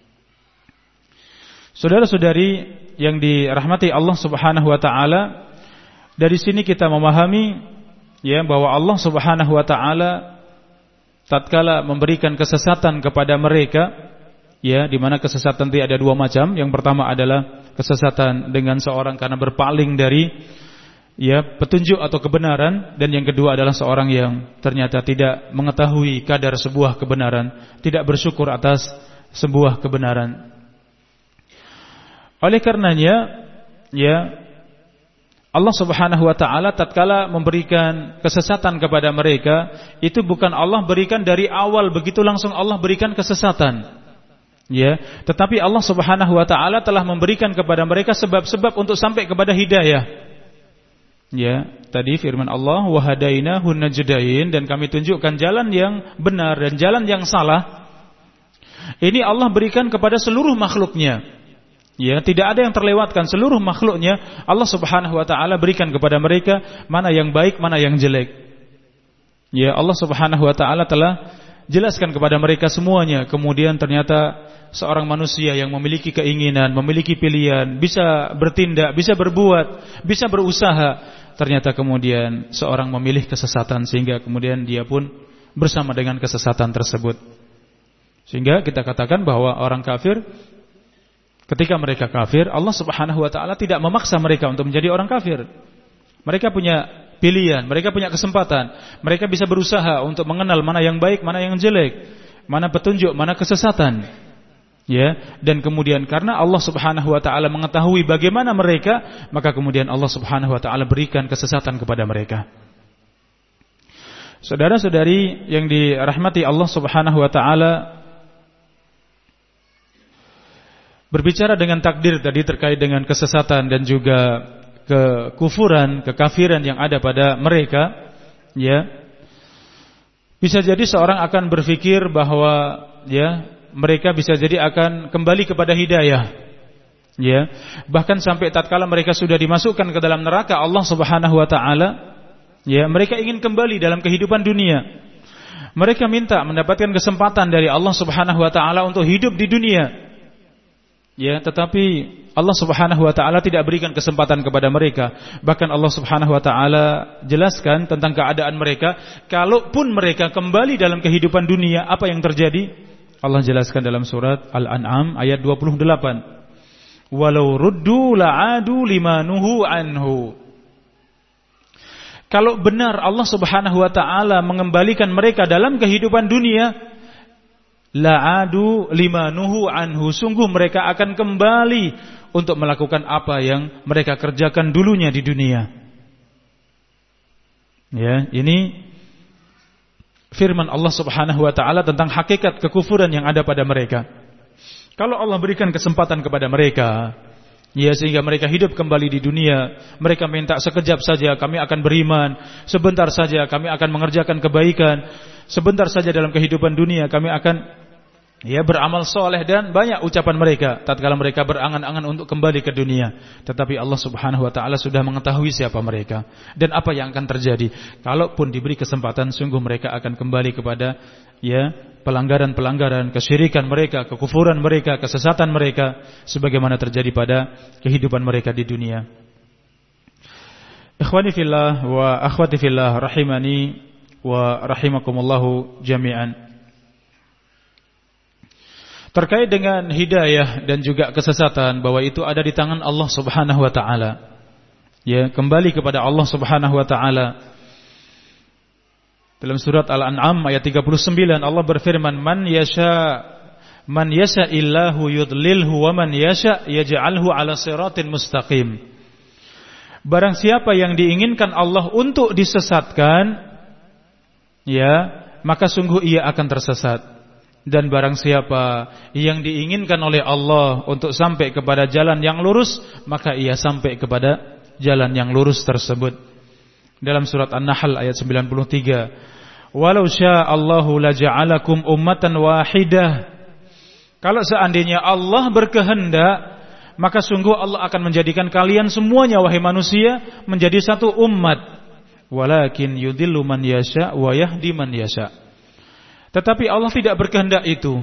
Saudara-saudari yang dirahmati Allah Subhanahu wa taala, dari sini kita memahami, ya, bahwa Allah Subhanahu wa taala tatkala memberikan kesesatan kepada mereka, ya, di mana kesesatan itu ada dua macam. Yang pertama adalah kesesatan dengan seorang karena berpaling dari, ya, petunjuk atau kebenaran, dan yang kedua adalah seorang yang ternyata tidak mengetahui kadar sebuah kebenaran, tidak bersyukur atas sebuah kebenaran. Oleh karenanya, ya, Allah Subhanahu wa taala tatkala memberikan kesesatan kepada mereka, itu bukan Allah berikan dari awal begitu langsung Allah berikan kesesatan, ya, tetapi Allah Subhanahu wa taala telah memberikan kepada mereka sebab-sebab untuk sampai kepada hidayah. Ya, tadi firman Allah, wa hadainahu najdain, dan kami tunjukkan jalan yang benar dan jalan yang salah. Ini Allah berikan kepada seluruh makhluknya. Ya, tidak ada yang terlewatkan, seluruh makhluknya Allah Subhanahu wa taala berikan kepada mereka mana yang baik, mana yang jelek. Ya, Allah Subhanahu wa taala telah jelaskan kepada mereka semuanya. Kemudian ternyata seorang manusia yang memiliki keinginan, memiliki pilihan, bisa bertindak, bisa berbuat, bisa berusaha, ternyata kemudian seorang memilih kesesatan, sehingga kemudian dia pun bersama dengan kesesatan tersebut. Sehingga kita katakan bahwa orang kafir, ketika mereka kafir, Allah Subhanahu wa taala tidak memaksa mereka untuk menjadi orang kafir. Mereka punya pilihan, mereka punya kesempatan. Mereka bisa berusaha untuk mengenal mana yang baik, mana yang jelek, mana petunjuk, mana kesesatan. Ya, dan kemudian karena Allah Subhanahu wa taala mengetahui bagaimana mereka, maka kemudian Allah Subhanahu wa taala berikan kesesatan kepada mereka. Saudara-saudari yang dirahmati Allah Subhanahu wa taala, berbicara dengan takdir tadi terkait dengan kesesatan dan juga kekufuran, kekafiran yang ada pada mereka, ya, bisa jadi seorang akan berpikir bahwa, ya, mereka bisa jadi akan kembali kepada hidayah, ya, bahkan sampai tatkala mereka sudah dimasukkan ke dalam neraka Allah Subhanahu wa taala, ya, mereka ingin kembali dalam kehidupan dunia. Mereka minta mendapatkan kesempatan dari Allah Subhanahu wa taala untuk hidup di dunia. Ya, tetapi Allah Subhanahu wa taala tidak berikan kesempatan kepada mereka. Bahkan Allah Subhanahu wa taala jelaskan tentang keadaan mereka, kalaupun mereka kembali dalam kehidupan dunia, apa yang terjadi? Allah jelaskan dalam surat Al-An'am ayat dua puluh delapan. Walau ruddu la'adu limanuhu anhu. Kalau benar Allah Subhanahu wa taala mengembalikan mereka dalam kehidupan dunia, la'adu limanuhu anhu, sungguh mereka akan kembali untuk melakukan apa yang mereka kerjakan dulunya di dunia. Ya, ini firman Allah Subhanahu wa taala tentang hakikat kekufuran yang ada pada mereka. Kalau Allah berikan kesempatan kepada mereka, Ya, sehingga mereka hidup kembali di dunia. Mereka minta sekejap saja kami akan beriman, sebentar saja kami akan mengerjakan kebaikan, sebentar saja dalam kehidupan dunia kami akan ya beramal soleh, dan banyak ucapan mereka tatkala mereka berangan-angan untuk kembali ke dunia. Tetapi Allah Subhanahu wa taala sudah mengetahui siapa mereka dan apa yang akan terjadi. Kalaupun diberi kesempatan, sungguh mereka akan kembali kepada ya pelanggaran-pelanggaran, kesyirikan mereka, kekufuran mereka, kesesatan mereka, sebagaimana terjadi pada kehidupan mereka di dunia. Ikhwani fillah wa akhwati fillah rahimani wa rahimakumullahu jami'an. Terkait dengan hidayah dan juga kesesatan, bahwa itu ada di tangan Allah Subhanahu wa taala. Ya, kembali kepada Allah Subhanahu wa taala. Dalam surat Al-An'am ayat tiga puluh sembilan Allah berfirman, "Man yasha man yasha illahu yudlilhu wa man yasha yaj'alhu 'ala siratin mustaqim." Barang siapa yang diinginkan Allah untuk disesatkan, ya, maka sungguh ia akan tersesat. Dan barang siapa yang diinginkan oleh Allah untuk sampai kepada jalan yang lurus, maka ia sampai kepada jalan yang lurus tersebut. Dalam surat An-Nahl ayat sembilan puluh tiga, "Walau sya'allahu laja'alakum ummatan wahidah." Kalau seandainya Allah berkehendak, maka sungguh Allah akan menjadikan kalian semuanya wahai manusia menjadi satu umat. Walakin yudillu man yasha wa yahdi man yasha. Tetapi Allah tidak berkehendak itu.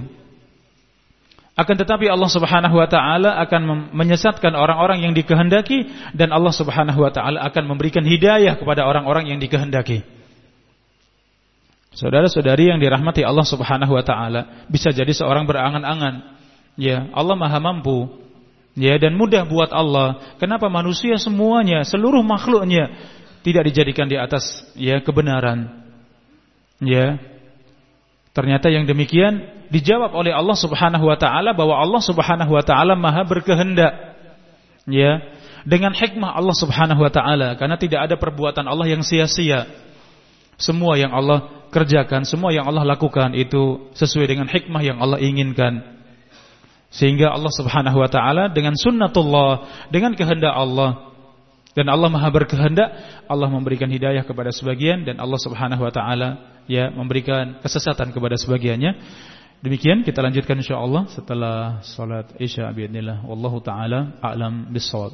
Akan tetapi Allah Subhanahu wa taala akan menyesatkan orang-orang yang dikehendaki, dan Allah Subhanahu wa taala akan memberikan hidayah kepada orang-orang yang dikehendaki. Saudara-saudari yang dirahmati Allah Subhanahu wa taala, bisa jadi seorang berangan-angan, ya, Allah Maha mampu, ya, dan mudah buat Allah. Kenapa manusia semuanya, seluruh makhluknya tidak dijadikan di atas ya kebenaran? Ya. Ternyata yang demikian dijawab oleh Allah Subhanahu wa taala bahwa Allah Subhanahu wa taala Maha berkehendak. Ya, dengan hikmah Allah Subhanahu wa taala, karena tidak ada perbuatan Allah yang sia-sia. Semua yang Allah kerjakan, semua yang Allah lakukan itu sesuai dengan hikmah yang Allah inginkan. Sehingga Allah Subhanahu wa taala dengan sunnatullah, dengan kehendak Allah, dan Allah Maha berkehendak, Allah memberikan hidayah kepada sebagian, dan Allah Subhanahu wa taala ya memberikan kesesatan kepada sebagiannya. Demikian kita lanjutkan insyaallah setelah salat Isya biidznillah. Wallahu taala a'lam bissawab.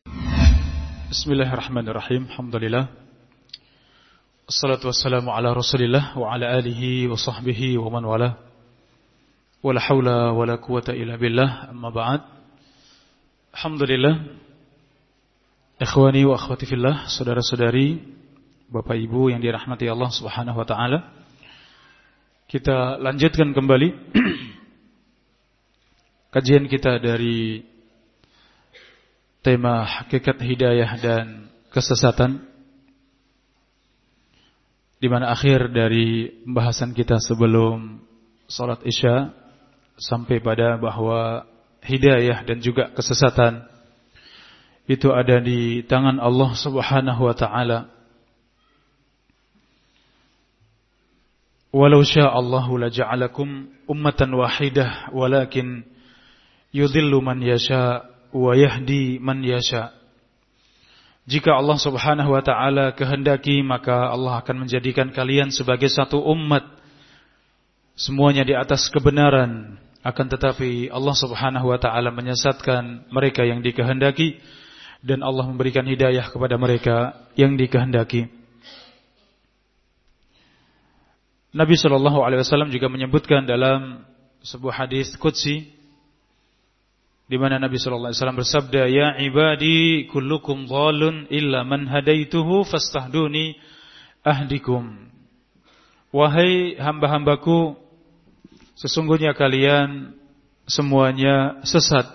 Bismillahirrahmanirrahim. Alhamdulillah. Wassalatu wassalamu ala Rasulillah wa ala alihi wa sahbihi wa man wala. Wala haula wala quwata illa billah. Amma ba'd. Alhamdulillah. Ikhwani wa akhwati fillah, saudara-saudari, Bapak Ibu yang dirahmati Allah Subhanahu wa taala. Kita lanjutkan kembali kajian kita dari tema hakikat hidayah dan kesesatan, di mana akhir dari pembahasan kita sebelum salat Isya sampai pada bahwa hidayah dan juga kesesatan itu ada di tangan Allah Subhanahu wa taala. Walau sya'allahu laja'alakum ummatan wahidah walakin yudhillu man yasha wa yahdi man yasha. Jika Allah Subhanahu wa taala kehendaki, maka Allah akan menjadikan kalian sebagai satu umat, semuanya di atas kebenaran. Akan tetapi Allah Subhanahu wa taala menyesatkan mereka yang dikehendaki, dan Allah memberikan hidayah kepada mereka yang dikehendaki. Nabi sallallahu alaihi wasallam juga menyebutkan dalam sebuah hadis qudsi, di mana Nabi sallallahu alaihi wasallam bersabda, "Ya ibadi kullukum dhalun illa man hadaituhu fastahduni ahdikum." Wahai hamba-hambaku, sesungguhnya kalian semuanya sesat,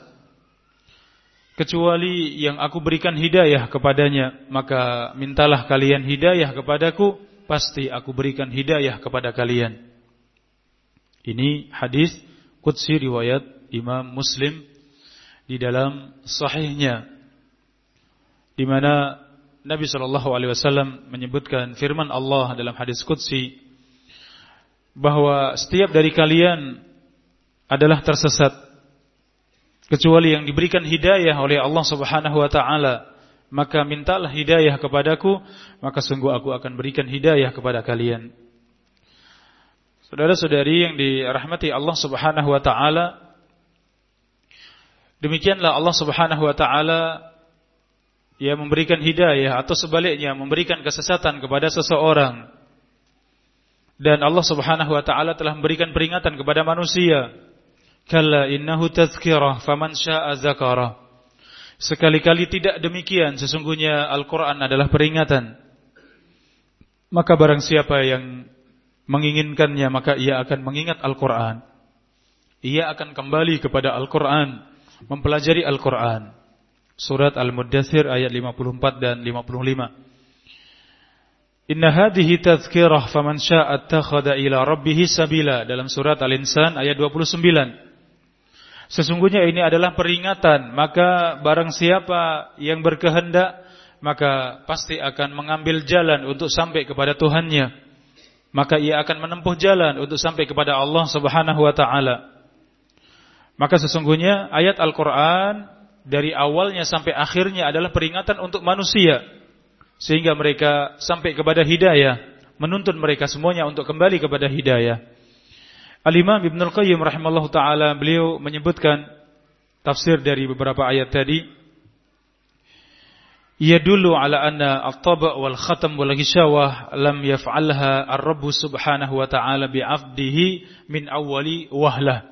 kecuali yang aku berikan hidayah kepadanya, maka mintalah kalian hidayah kepadaku, pasti aku berikan hidayah kepada kalian. Ini hadis qudsi riwayat Imam Muslim di dalam sahihnya, di mana Nabi sallallahu alaihi wasallam menyebutkan firman Allah dalam hadis qudsi bahwa setiap dari kalian adalah tersesat kecuali yang diberikan hidayah oleh Allah Subhanahu wa taala. Maka mintalah hidayah kepadaku, maka sungguh aku akan berikan hidayah kepada kalian. Saudara-saudari yang dirahmati Allah Subhanahu wa taala, demikianlah Allah Subhanahu wa taala ya memberikan hidayah atau sebaliknya memberikan kesesatan kepada seseorang. Dan Allah Subhanahu wa taala telah memberikan peringatan kepada manusia. Kalla innahu tazkirah faman syaa'a dzakara. Sekali-kali tidak demikian, sesungguhnya Al-Quran adalah peringatan. Maka barang siapa yang menginginkannya, maka ia akan mengingat Al-Quran. Ia akan kembali kepada Al-Quran, mempelajari Al-Quran. Surat Al-Muddathir ayat lima puluh empat dan lima puluh lima. Inna hadhihi tazkirah faman syaa'a attakhadha ila rabbih sabila. Dalam surat Al-Insan ayat dua puluh sembilan. Sesungguhnya ini adalah peringatan, maka barang siapa yang berkehendak, maka pasti akan mengambil jalan untuk sampai kepada Tuhannya. Maka ia akan menempuh jalan untuk sampai kepada Allah Subhanahu wa taala. Maka sesungguhnya ayat Al-Quran dari awalnya sampai akhirnya adalah peringatan untuk manusia, sehingga mereka sampai kepada hidayah, menuntun mereka semuanya untuk kembali kepada hidayah. Al-Imam Ibnul Qayyim rahimallahu ta'ala, beliau menyebutkan tafsir dari beberapa ayat tadi. Yadullu ala anna at-taba' wal khatam wal ghishawah lam yaf'alha ar-Rabb subhanahu wa ta'ala bi'afdihi min awwali wahlah.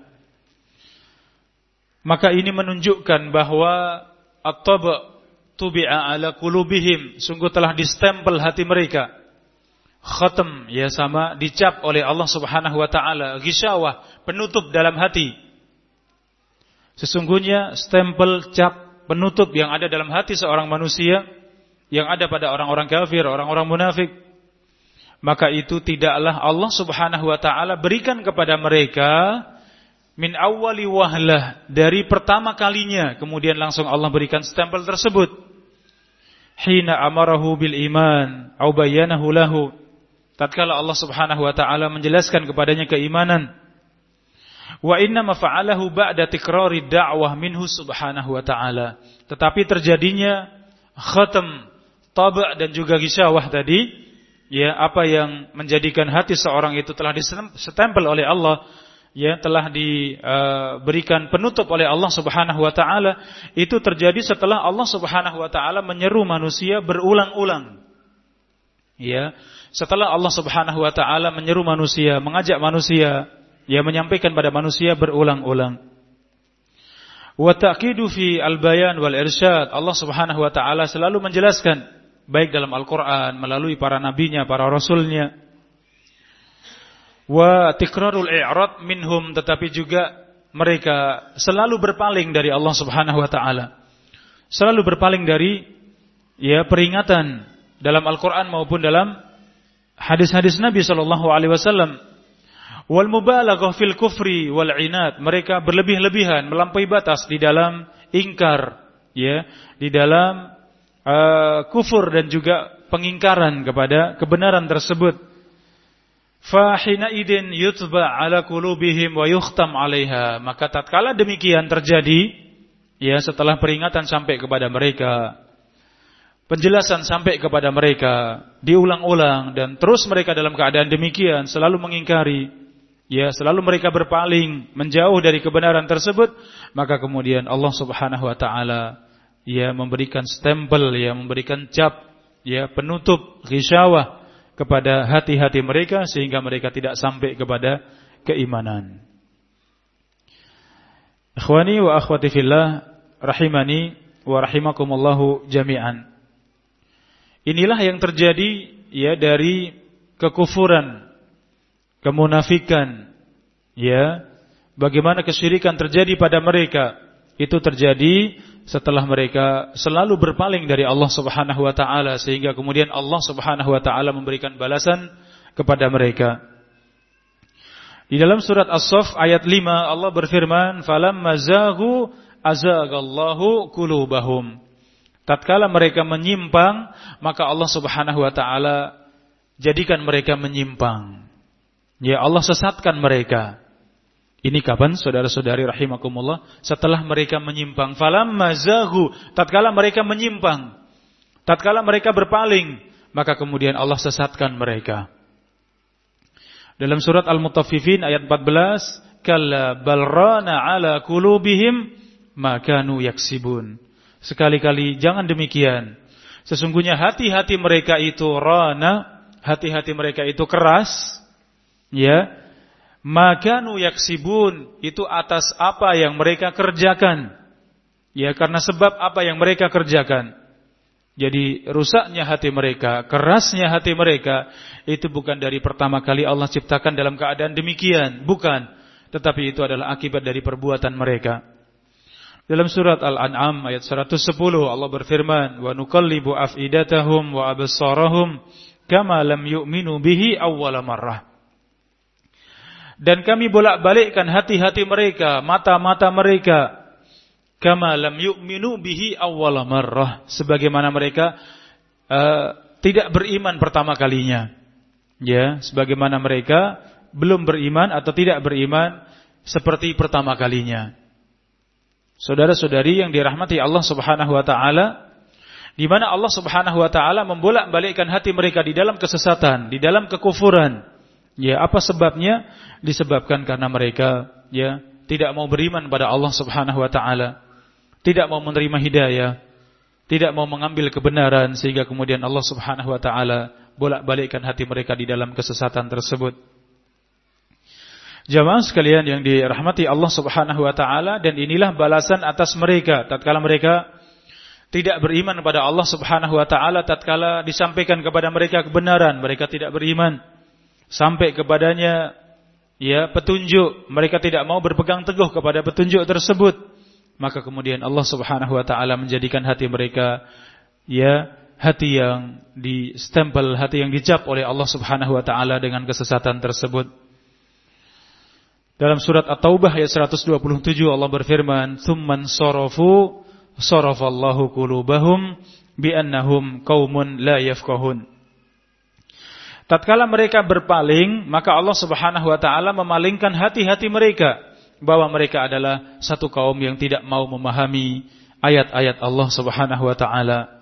Maka ini menunjukkan bahwa at-taba' tubi'a ala qulubihim, sungguh telah distempel hati mereka. Khatam, ya sama, dicap oleh Allah Subhanahu wa taala. Ghishawah, penutup dalam hati. Sesungguhnya stempel, cap, penutup yang ada dalam hati seorang manusia, yang ada pada orang-orang kafir, orang-orang munafik, maka itu tidaklah Allah Subhanahu wa taala berikan kepada mereka min awwali wahlah, dari pertama kalinya, kemudian langsung Allah berikan stempel tersebut. Hina amarahu bil iman au bayyanahu lahu, tatkala Allah Subhanahu wa taala menjelaskan kepadanya keimanan. Wa inna ma fa'alahu ba'da tikrari da'wah minhu subhanahu wa ta'ala. Tetapi terjadinya khatam, taba' dan juga ghishawah tadi, ya, apa yang menjadikan hati seorang itu telah disempel oleh Allah, ya, telah diberikan penutup oleh Allah Subhanahu wa taala, itu terjadi setelah Allah Subhanahu wa taala menyeru manusia berulang-ulang. Ya, setelah Allah Subhanahu wa taala menyeru manusia, mengajak manusia, ya, menyampaikan pada manusia berulang-ulang. Wa ta'kidu fi al-bayan wal irsyad, Allah Subhanahu wa taala selalu menjelaskan, baik dalam Al-Qur'an melalui para nabinya, para rasulnya. Wa tikrarul i'rad minhum, tetapi juga mereka selalu berpaling dari Allah Subhanahu wa taala. Selalu berpaling dari, ya, peringatan dalam Al-Quran maupun dalam hadis-hadis Nabi sallallahu alaihi wasallam. Wal mubalaghah fil kufri wal inad, mereka berlebih-lebihan, melampaui batas di dalam ingkar, ya, di dalam uh, kufur dan juga pengingkaran kepada kebenaran tersebut. Fa hina idin yutba ala qulubihim wa yukhtam 'alaiha, maka tatkala demikian terjadi, ya, setelah peringatan sampai kepada mereka, penjelasan sampai kepada mereka, diulang-ulang, dan terus mereka dalam keadaan demikian selalu mengingkari, ya, selalu mereka berpaling, menjauh dari kebenaran tersebut, maka kemudian Allah Subhanahu wa taala, ya, memberikan stempel, ya, memberikan cap, ya, penutup ghishawah kepada hati-hati mereka, sehingga mereka tidak sampai kepada keimanan. Ikhwani wa akhwati fillah, rahimani wa rahimakumullahu jami'an. Inilah yang terjadi, ya, dari kekufuran, kemunafikan, ya, bagaimana kesyirikan terjadi pada mereka. Itu terjadi setelah mereka selalu berpaling dari Allah Subhanahu wa taala, sehingga kemudian Allah Subhanahu wa taala memberikan balasan kepada mereka. Di dalam surat As-Saff ayat lima Allah berfirman, "Falamma zaghu azaghallahu qulubahum." Tatkala mereka menyimpang, maka Allah Subhanahu wa taala jadikan mereka menyimpang. Ya, Allah sesatkan mereka. Ini kapan, saudara-saudari rahimakumullah? Setelah mereka menyimpang. Falamma zaghu, tatkala mereka menyimpang, tatkala mereka berpaling, maka kemudian Allah sesatkan mereka. Dalam surat Al-Mutaffifin ayat empat belas, kalla bal rana ala qulubihim ma kanu yaksibun. Sekali-kali jangan demikian. Sesungguhnya hati-hati mereka itu rana, hati-hati mereka itu keras, ya. Ma kanu yaksibun, itu atas apa yang mereka kerjakan. Ya, karena sebab apa yang mereka kerjakan. Jadi rusaknya hati mereka, kerasnya hati mereka, itu bukan dari pertama kali Allah ciptakan dalam keadaan demikian, bukan. Tetapi itu adalah akibat dari perbuatan mereka. Dalam surat Al-An'am ayat seratus sepuluh Allah berfirman, wa nuqallibu afidatahum wa absarahum kama lam yu'minu bihi awwala marrah. Dan kami bolak-balikkan hati-hati mereka, mata-mata mereka, kama lam yu'minu bihi awwala marrah, sebagaimana mereka uh, tidak beriman pertama kalinya. Ya, sebagaimana mereka belum beriman atau tidak beriman seperti pertama kalinya. Saudara-saudari yang dirahmati Allah Subhanahu wa taala, di mana Allah Subhanahu wa taala membolak-balikkan hati mereka di dalam kesesatan, di dalam kekufuran. Ya, apa sebabnya? Disebabkan karena mereka ya tidak mau beriman pada Allah Subhanahu wa taala, tidak mau menerima hidayah, tidak mau mengambil kebenaran, sehingga kemudian Allah Subhanahu wa taala bolak-balikkan hati mereka di dalam kesesatan tersebut. Jamaah sekalian yang dirahmati Allah Subhanahu wa taala, dan inilah balasan atas mereka tatkala mereka tidak beriman kepada Allah Subhanahu wa taala, tatkala disampaikan kepada mereka kebenaran, mereka tidak beriman. Sampai kepadanya ya petunjuk, mereka tidak mau berpegang teguh kepada petunjuk tersebut, maka kemudian Allah Subhanahu wa taala menjadikan hati mereka ya hati yang distempel, hati yang dicap oleh Allah Subhanahu wa taala dengan kesesatan tersebut. Dalam surat At-Taubah ayat seratus dua puluh tujuh Allah berfirman, "Tsumman sarafu sarafallahu qulubahum bi'annahum qaumun la yafqahun." Tatkala mereka berpaling, maka Allah Subhanahu wa taala memalingkan hati-hati mereka, bahwa mereka adalah satu kaum yang tidak mau memahami ayat-ayat Allah Subhanahu wa taala.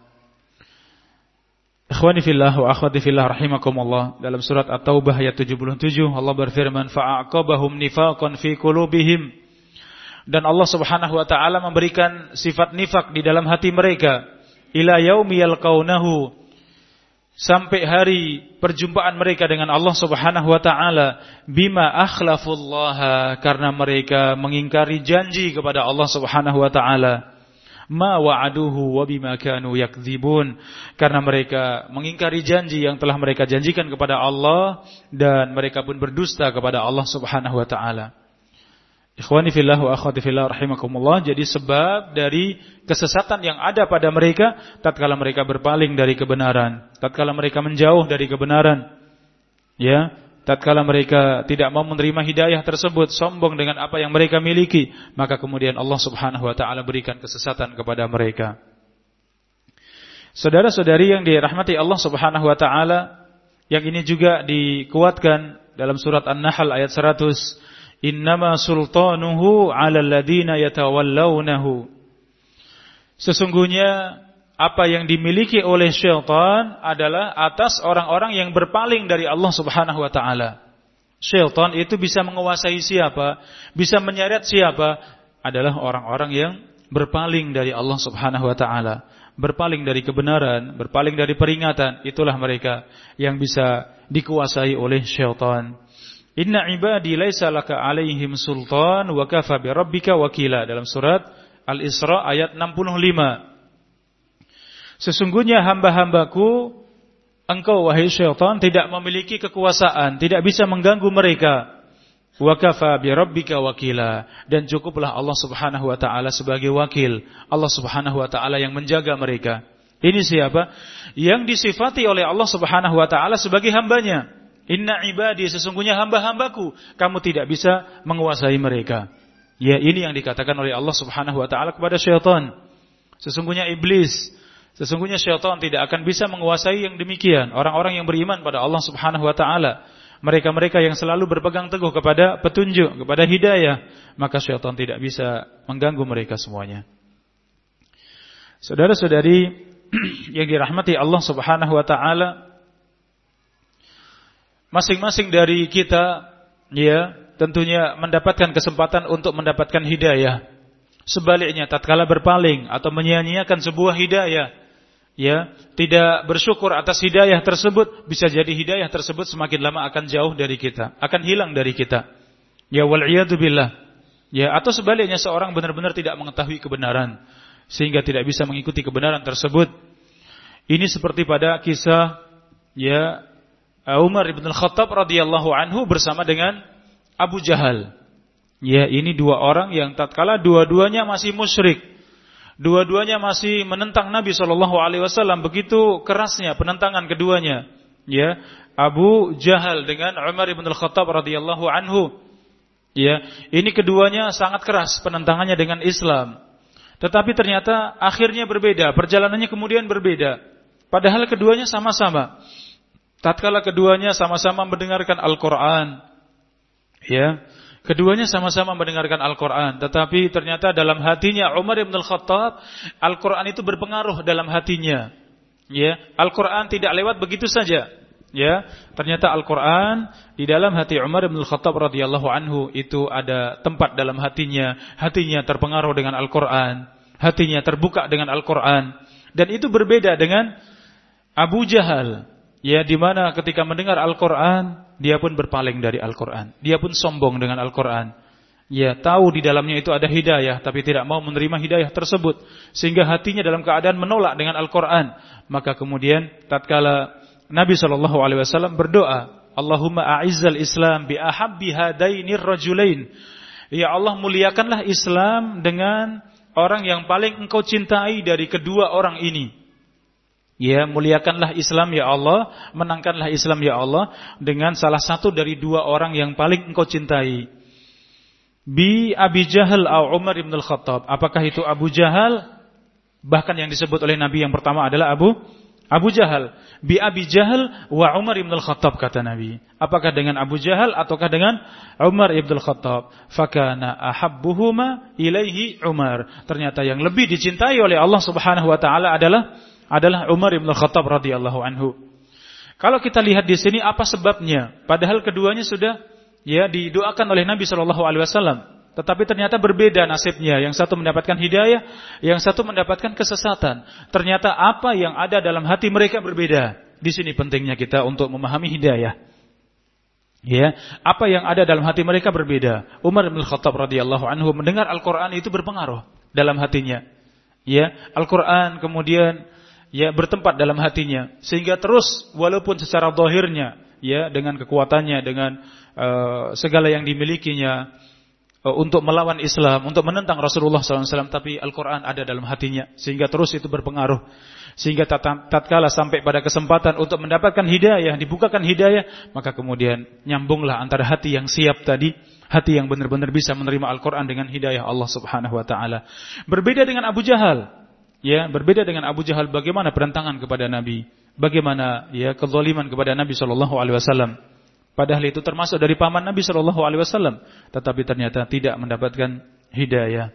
Ikhwani fillah wa akhwati fillah rahimakumullah, dalam surat At-Taubah ayat tujuh puluh tujuh Allah berfirman, fa'aqabahum nifaqan fi qulubihim, dan Allah Subhanahu wa taala memberikan sifat nifak di dalam hati mereka, ila yaumi yalqaunahu, sampai hari perjumpaan mereka dengan Allah Subhanahu wa taala, bima akhlafullaha, karena mereka mengingkari janji kepada Allah Subhanahu wa taala, ma wa'aduhu wa bima kanu yakdzibun, karena mereka mengingkari janji yang telah mereka janjikan kepada Allah, dan mereka pun berdusta kepada Allah Subhanahu wa taala. Ikhwani fillah wa akhwati fillah rahimakumullah, jadi sebab dari kesesatan yang ada pada mereka tatkala mereka berpaling dari kebenaran, tatkala mereka menjauh dari kebenaran, ya, tatkala mereka tidak mau menerima hidayah tersebut, sombong dengan apa yang mereka miliki, maka kemudian Allah Subhanahu wa taala berikan kesesatan kepada mereka. Saudara-saudari yang dirahmati Allah Subhanahu wa taala, yang ini juga dikuatkan dalam surat An-Nahl ayat seratus, innama sultanuhu 'alal ladzina yatawallawnahu. Sesungguhnya apa yang dimiliki oleh syaitan adalah atas orang-orang yang berpaling dari Allah Subhanahu wa taala. Syaitan itu bisa menguasai siapa, bisa menyeret siapa, adalah orang-orang yang berpaling dari Allah Subhanahu wa taala, berpaling dari kebenaran, berpaling dari peringatan. Itulah mereka yang bisa dikuasai oleh syaitan. Inna ibadi laisa laka alaihim sultan wa kafa bi rabbika wakila, dalam surat Al-Isra ayat enam puluh lima. Sesungguhnya hamba-hambaku, engkau wahai syaitan tidak memiliki kekuasaan, tidak bisa mengganggu mereka. Wa kafa bi rabbika wakila, dan cukuplah Allah Subhanahu wa taala sebagai wakil. Allah Subhanahu wa taala yang menjaga mereka. Ini siapa? Yang disifati oleh Allah Subhanahu wa taala sebagai hambanya. Inna ibadi, sesungguhnya hamba-hambaku, kamu tidak bisa menguasai mereka. Ya, ini yang dikatakan oleh Allah Subhanahu wa taala kepada syaitan. Sesungguhnya iblis, sesungguhnya syaitan tidak akan bisa menguasai yang demikian orang-orang yang beriman pada Allah Subhanahu wa taala. mereka-mereka yang selalu berpegang teguh kepada petunjuk, kepada hidayah, maka syaitan tidak bisa mengganggu mereka semuanya. Saudara-saudari yang dirahmati Allah Subhanahu wa taala, masing-masing dari kita ya tentunya mendapatkan kesempatan untuk mendapatkan hidayah. Sebaliknya, tatkala berpaling atau menyia-nyiakan sebuah hidayah, ya, tidak bersyukur atas hidayah tersebut, bisa jadi hidayah tersebut semakin lama akan jauh dari kita, akan hilang dari kita. Ya, wal iyadu billah. Ya, atau sebaliknya seorang benar-benar tidak mengetahui kebenaran sehingga tidak bisa mengikuti kebenaran tersebut. Ini seperti pada kisah ya Umar ibn al-Khattab radhiyallahu anhu bersama dengan Abu Jahal. Ya, ini dua orang yang tatkala dua-duanya masih musyrik, dua-duanya masih menentang Nabi shallallahu alaihi wasallam, begitu kerasnya penentangan keduanya. Ya, Abu Jahal dengan Umar ibn al-Khattab radhiyallahu anhu. Ya, ini keduanya sangat keras penentangannya dengan Islam. Tetapi ternyata akhirnya berbeda, perjalanannya kemudian berbeda. Padahal keduanya sama-sama. Tatkala keduanya sama-sama mendengarkan Al-Qur'an, ya, keduanya sama-sama mendengarkan Al-Qur'an, tetapi ternyata dalam hatinya Umar ibn al-Khattab, Al-Qur'an itu berpengaruh dalam hatinya. Ya, Al-Qur'an tidak lewat begitu saja. Ya, ternyata Al-Qur'an di dalam hati Umar ibn al-Khattab radhiyallahu anhu itu ada tempat dalam hatinya. Hatinya terpengaruh dengan Al-Qur'an, hatinya terbuka dengan Al-Qur'an. Dan itu berbeda dengan Abu Jahal. Ya, di mana ketika mendengar Al-Qur'an, dia pun berpaling dari Al-Qur'an. Dia pun sombong dengan Al-Qur'an. Ya, tahu di dalamnya itu ada hidayah, tapi tidak mau menerima hidayah tersebut, sehingga hatinya dalam keadaan menolak dengan Al-Qur'an. Maka kemudian tatkala Nabi shallallahu alaihi wasallam berdoa, Allahumma a'izzal Islam bi ahabbi hadainir rajulain. Ya Allah, muliakanlah Islam dengan orang yang paling engkau cintai dari kedua orang ini. Ya, muliakanlah Islam ya Allah, menangkanlah Islam ya Allah dengan salah satu dari dua orang yang paling engkau cintai. Bi Abi Jahal atau Umar ibn al-Khattab. Apakah itu Abu Jahal? Bahkan yang disebut oleh Nabi yang pertama adalah Abu Abu Jahal. Bi Abi Jahal wa Umar ibn al-Khattab, kata Nabi. Apakah dengan Abu Jahal ataukah dengan Umar ibn al-Khattab? Fakana ahabbuhuma ilaihi Umar. Ternyata yang lebih dicintai oleh Allah Subhanahu wa taala adalah adalah Umar ibn al-Khattab radhiyallahu anhu. Kalau kita lihat di sini apa sebabnya? Padahal keduanya sudah ya didoakan oleh Nabi sallallahu alaihi wasallam, tetapi ternyata berbeda nasibnya. Yang satu mendapatkan hidayah, yang satu mendapatkan kesesatan. Ternyata apa yang ada dalam hati mereka berbeda. Di sini pentingnya kita untuk memahami hidayah. Ya, apa yang ada dalam hati mereka berbeda. Umar bin Khattab radhiyallahu anhu mendengar Al-Qur'an itu berpengaruh dalam hatinya. Ya, Al-Qur'an kemudian ya bertempat dalam hatinya, sehingga terus walaupun secara zahirnya ya dengan kekuatannya, dengan uh, segala yang dimilikinya uh, untuk melawan Islam, untuk menentang Rasulullah sallallahu alaihi wasallam, tapi Al-Qur'an ada dalam hatinya, sehingga terus itu berpengaruh, sehingga tatkala sampai pada kesempatan untuk mendapatkan hidayah, dibukakan hidayah, maka kemudian nyambunglah antara hati yang siap tadi, hati yang benar-benar bisa menerima Al-Qur'an dengan hidayah Allah Subhanahu wa taala. Berbeda dengan Abu Jahal. Ya, berbeda dengan Abu Jahal, bagaimana perentangan kepada Nabi, bagaimana ya kezaliman kepada Nabi sallallahu alaihi wasallam. Padahal itu termasuk dari paman Nabi sallallahu alaihi wasallam, tetapi ternyata tidak mendapatkan hidayah.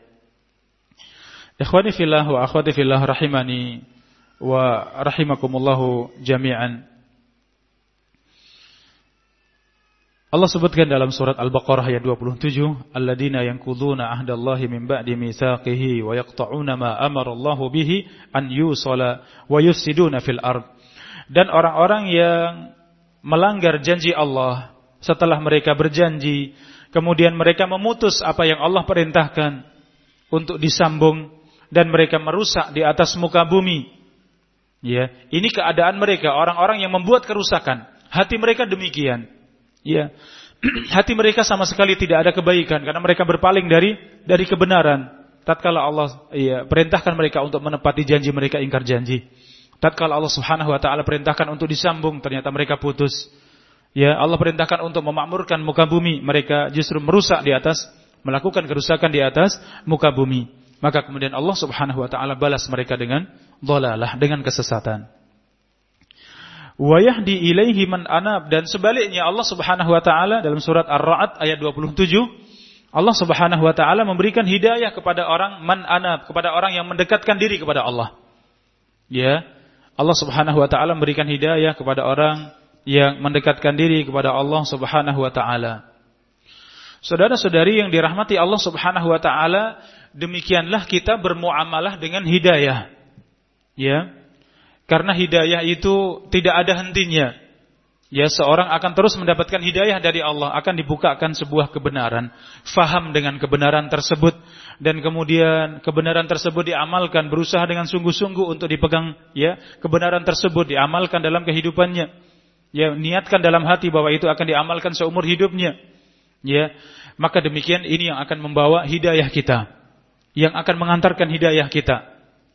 Ikhwani fillah wa akhwati fillah rahimani wa rahimakumullahu jami'an. Allah sebutkan dalam surat Al-Baqarah ayat dua puluh tujuh, alladzina yanquduna ahdallahi min ba'di mitsaqihi wa yaqta'una ma amara Allahu bihi an yusala wa yufsiduna fil ard. Dan orang-orang yang melanggar janji Allah setelah mereka berjanji, kemudian mereka memutus apa yang Allah perintahkan untuk disambung, dan mereka merusak di atas muka bumi. Ya, ini keadaan mereka, orang-orang yang membuat kerusakan. Hati mereka demikian. Ya, hati mereka sama sekali tidak ada kebaikan karena mereka berpaling dari dari kebenaran. Tatkala Allah ya perintahkan mereka untuk menepati janji, mereka ingkar janji. Tatkala Allah Subhanahu wa taala perintahkan untuk disambung, ternyata mereka putus. Ya, Allah perintahkan untuk memakmurkan muka bumi, mereka justru merusak di atas, melakukan kerusakan di atas muka bumi. Maka kemudian Allah Subhanahu wa taala balas mereka dengan dhalalah, dengan kesesatan. wa yahdi ilaihi man anab, dan sebaliknya Allah Subhanahu wa taala dalam surat Ar-Ra'd ayat dua puluh tujuh, Allah Subhanahu wa taala memberikan hidayah kepada orang man anab, kepada orang yang mendekatkan diri kepada Allah. Ya, Allah Subhanahu wa taala memberikan hidayah kepada orang yang mendekatkan diri kepada Allah Subhanahu wa taala. Saudara-saudari yang dirahmati Allah Subhanahu wa taala, demikianlah kita bermuamalah dengan hidayah. Ya. Karena hidayah itu tidak ada hentinya. Ya, seorang akan terus mendapatkan hidayah dari Allah, akan dibukakan sebuah kebenaran, faham dengan kebenaran tersebut, dan kemudian kebenaran tersebut diamalkan, berusaha dengan sungguh-sungguh untuk dipegang, ya, kebenaran tersebut diamalkan dalam kehidupannya. Ya, niatkan dalam hati bahwa itu akan diamalkan seumur hidupnya. Ya, maka demikian ini yang akan membawa hidayah kita, yang akan mengantarkan hidayah kita.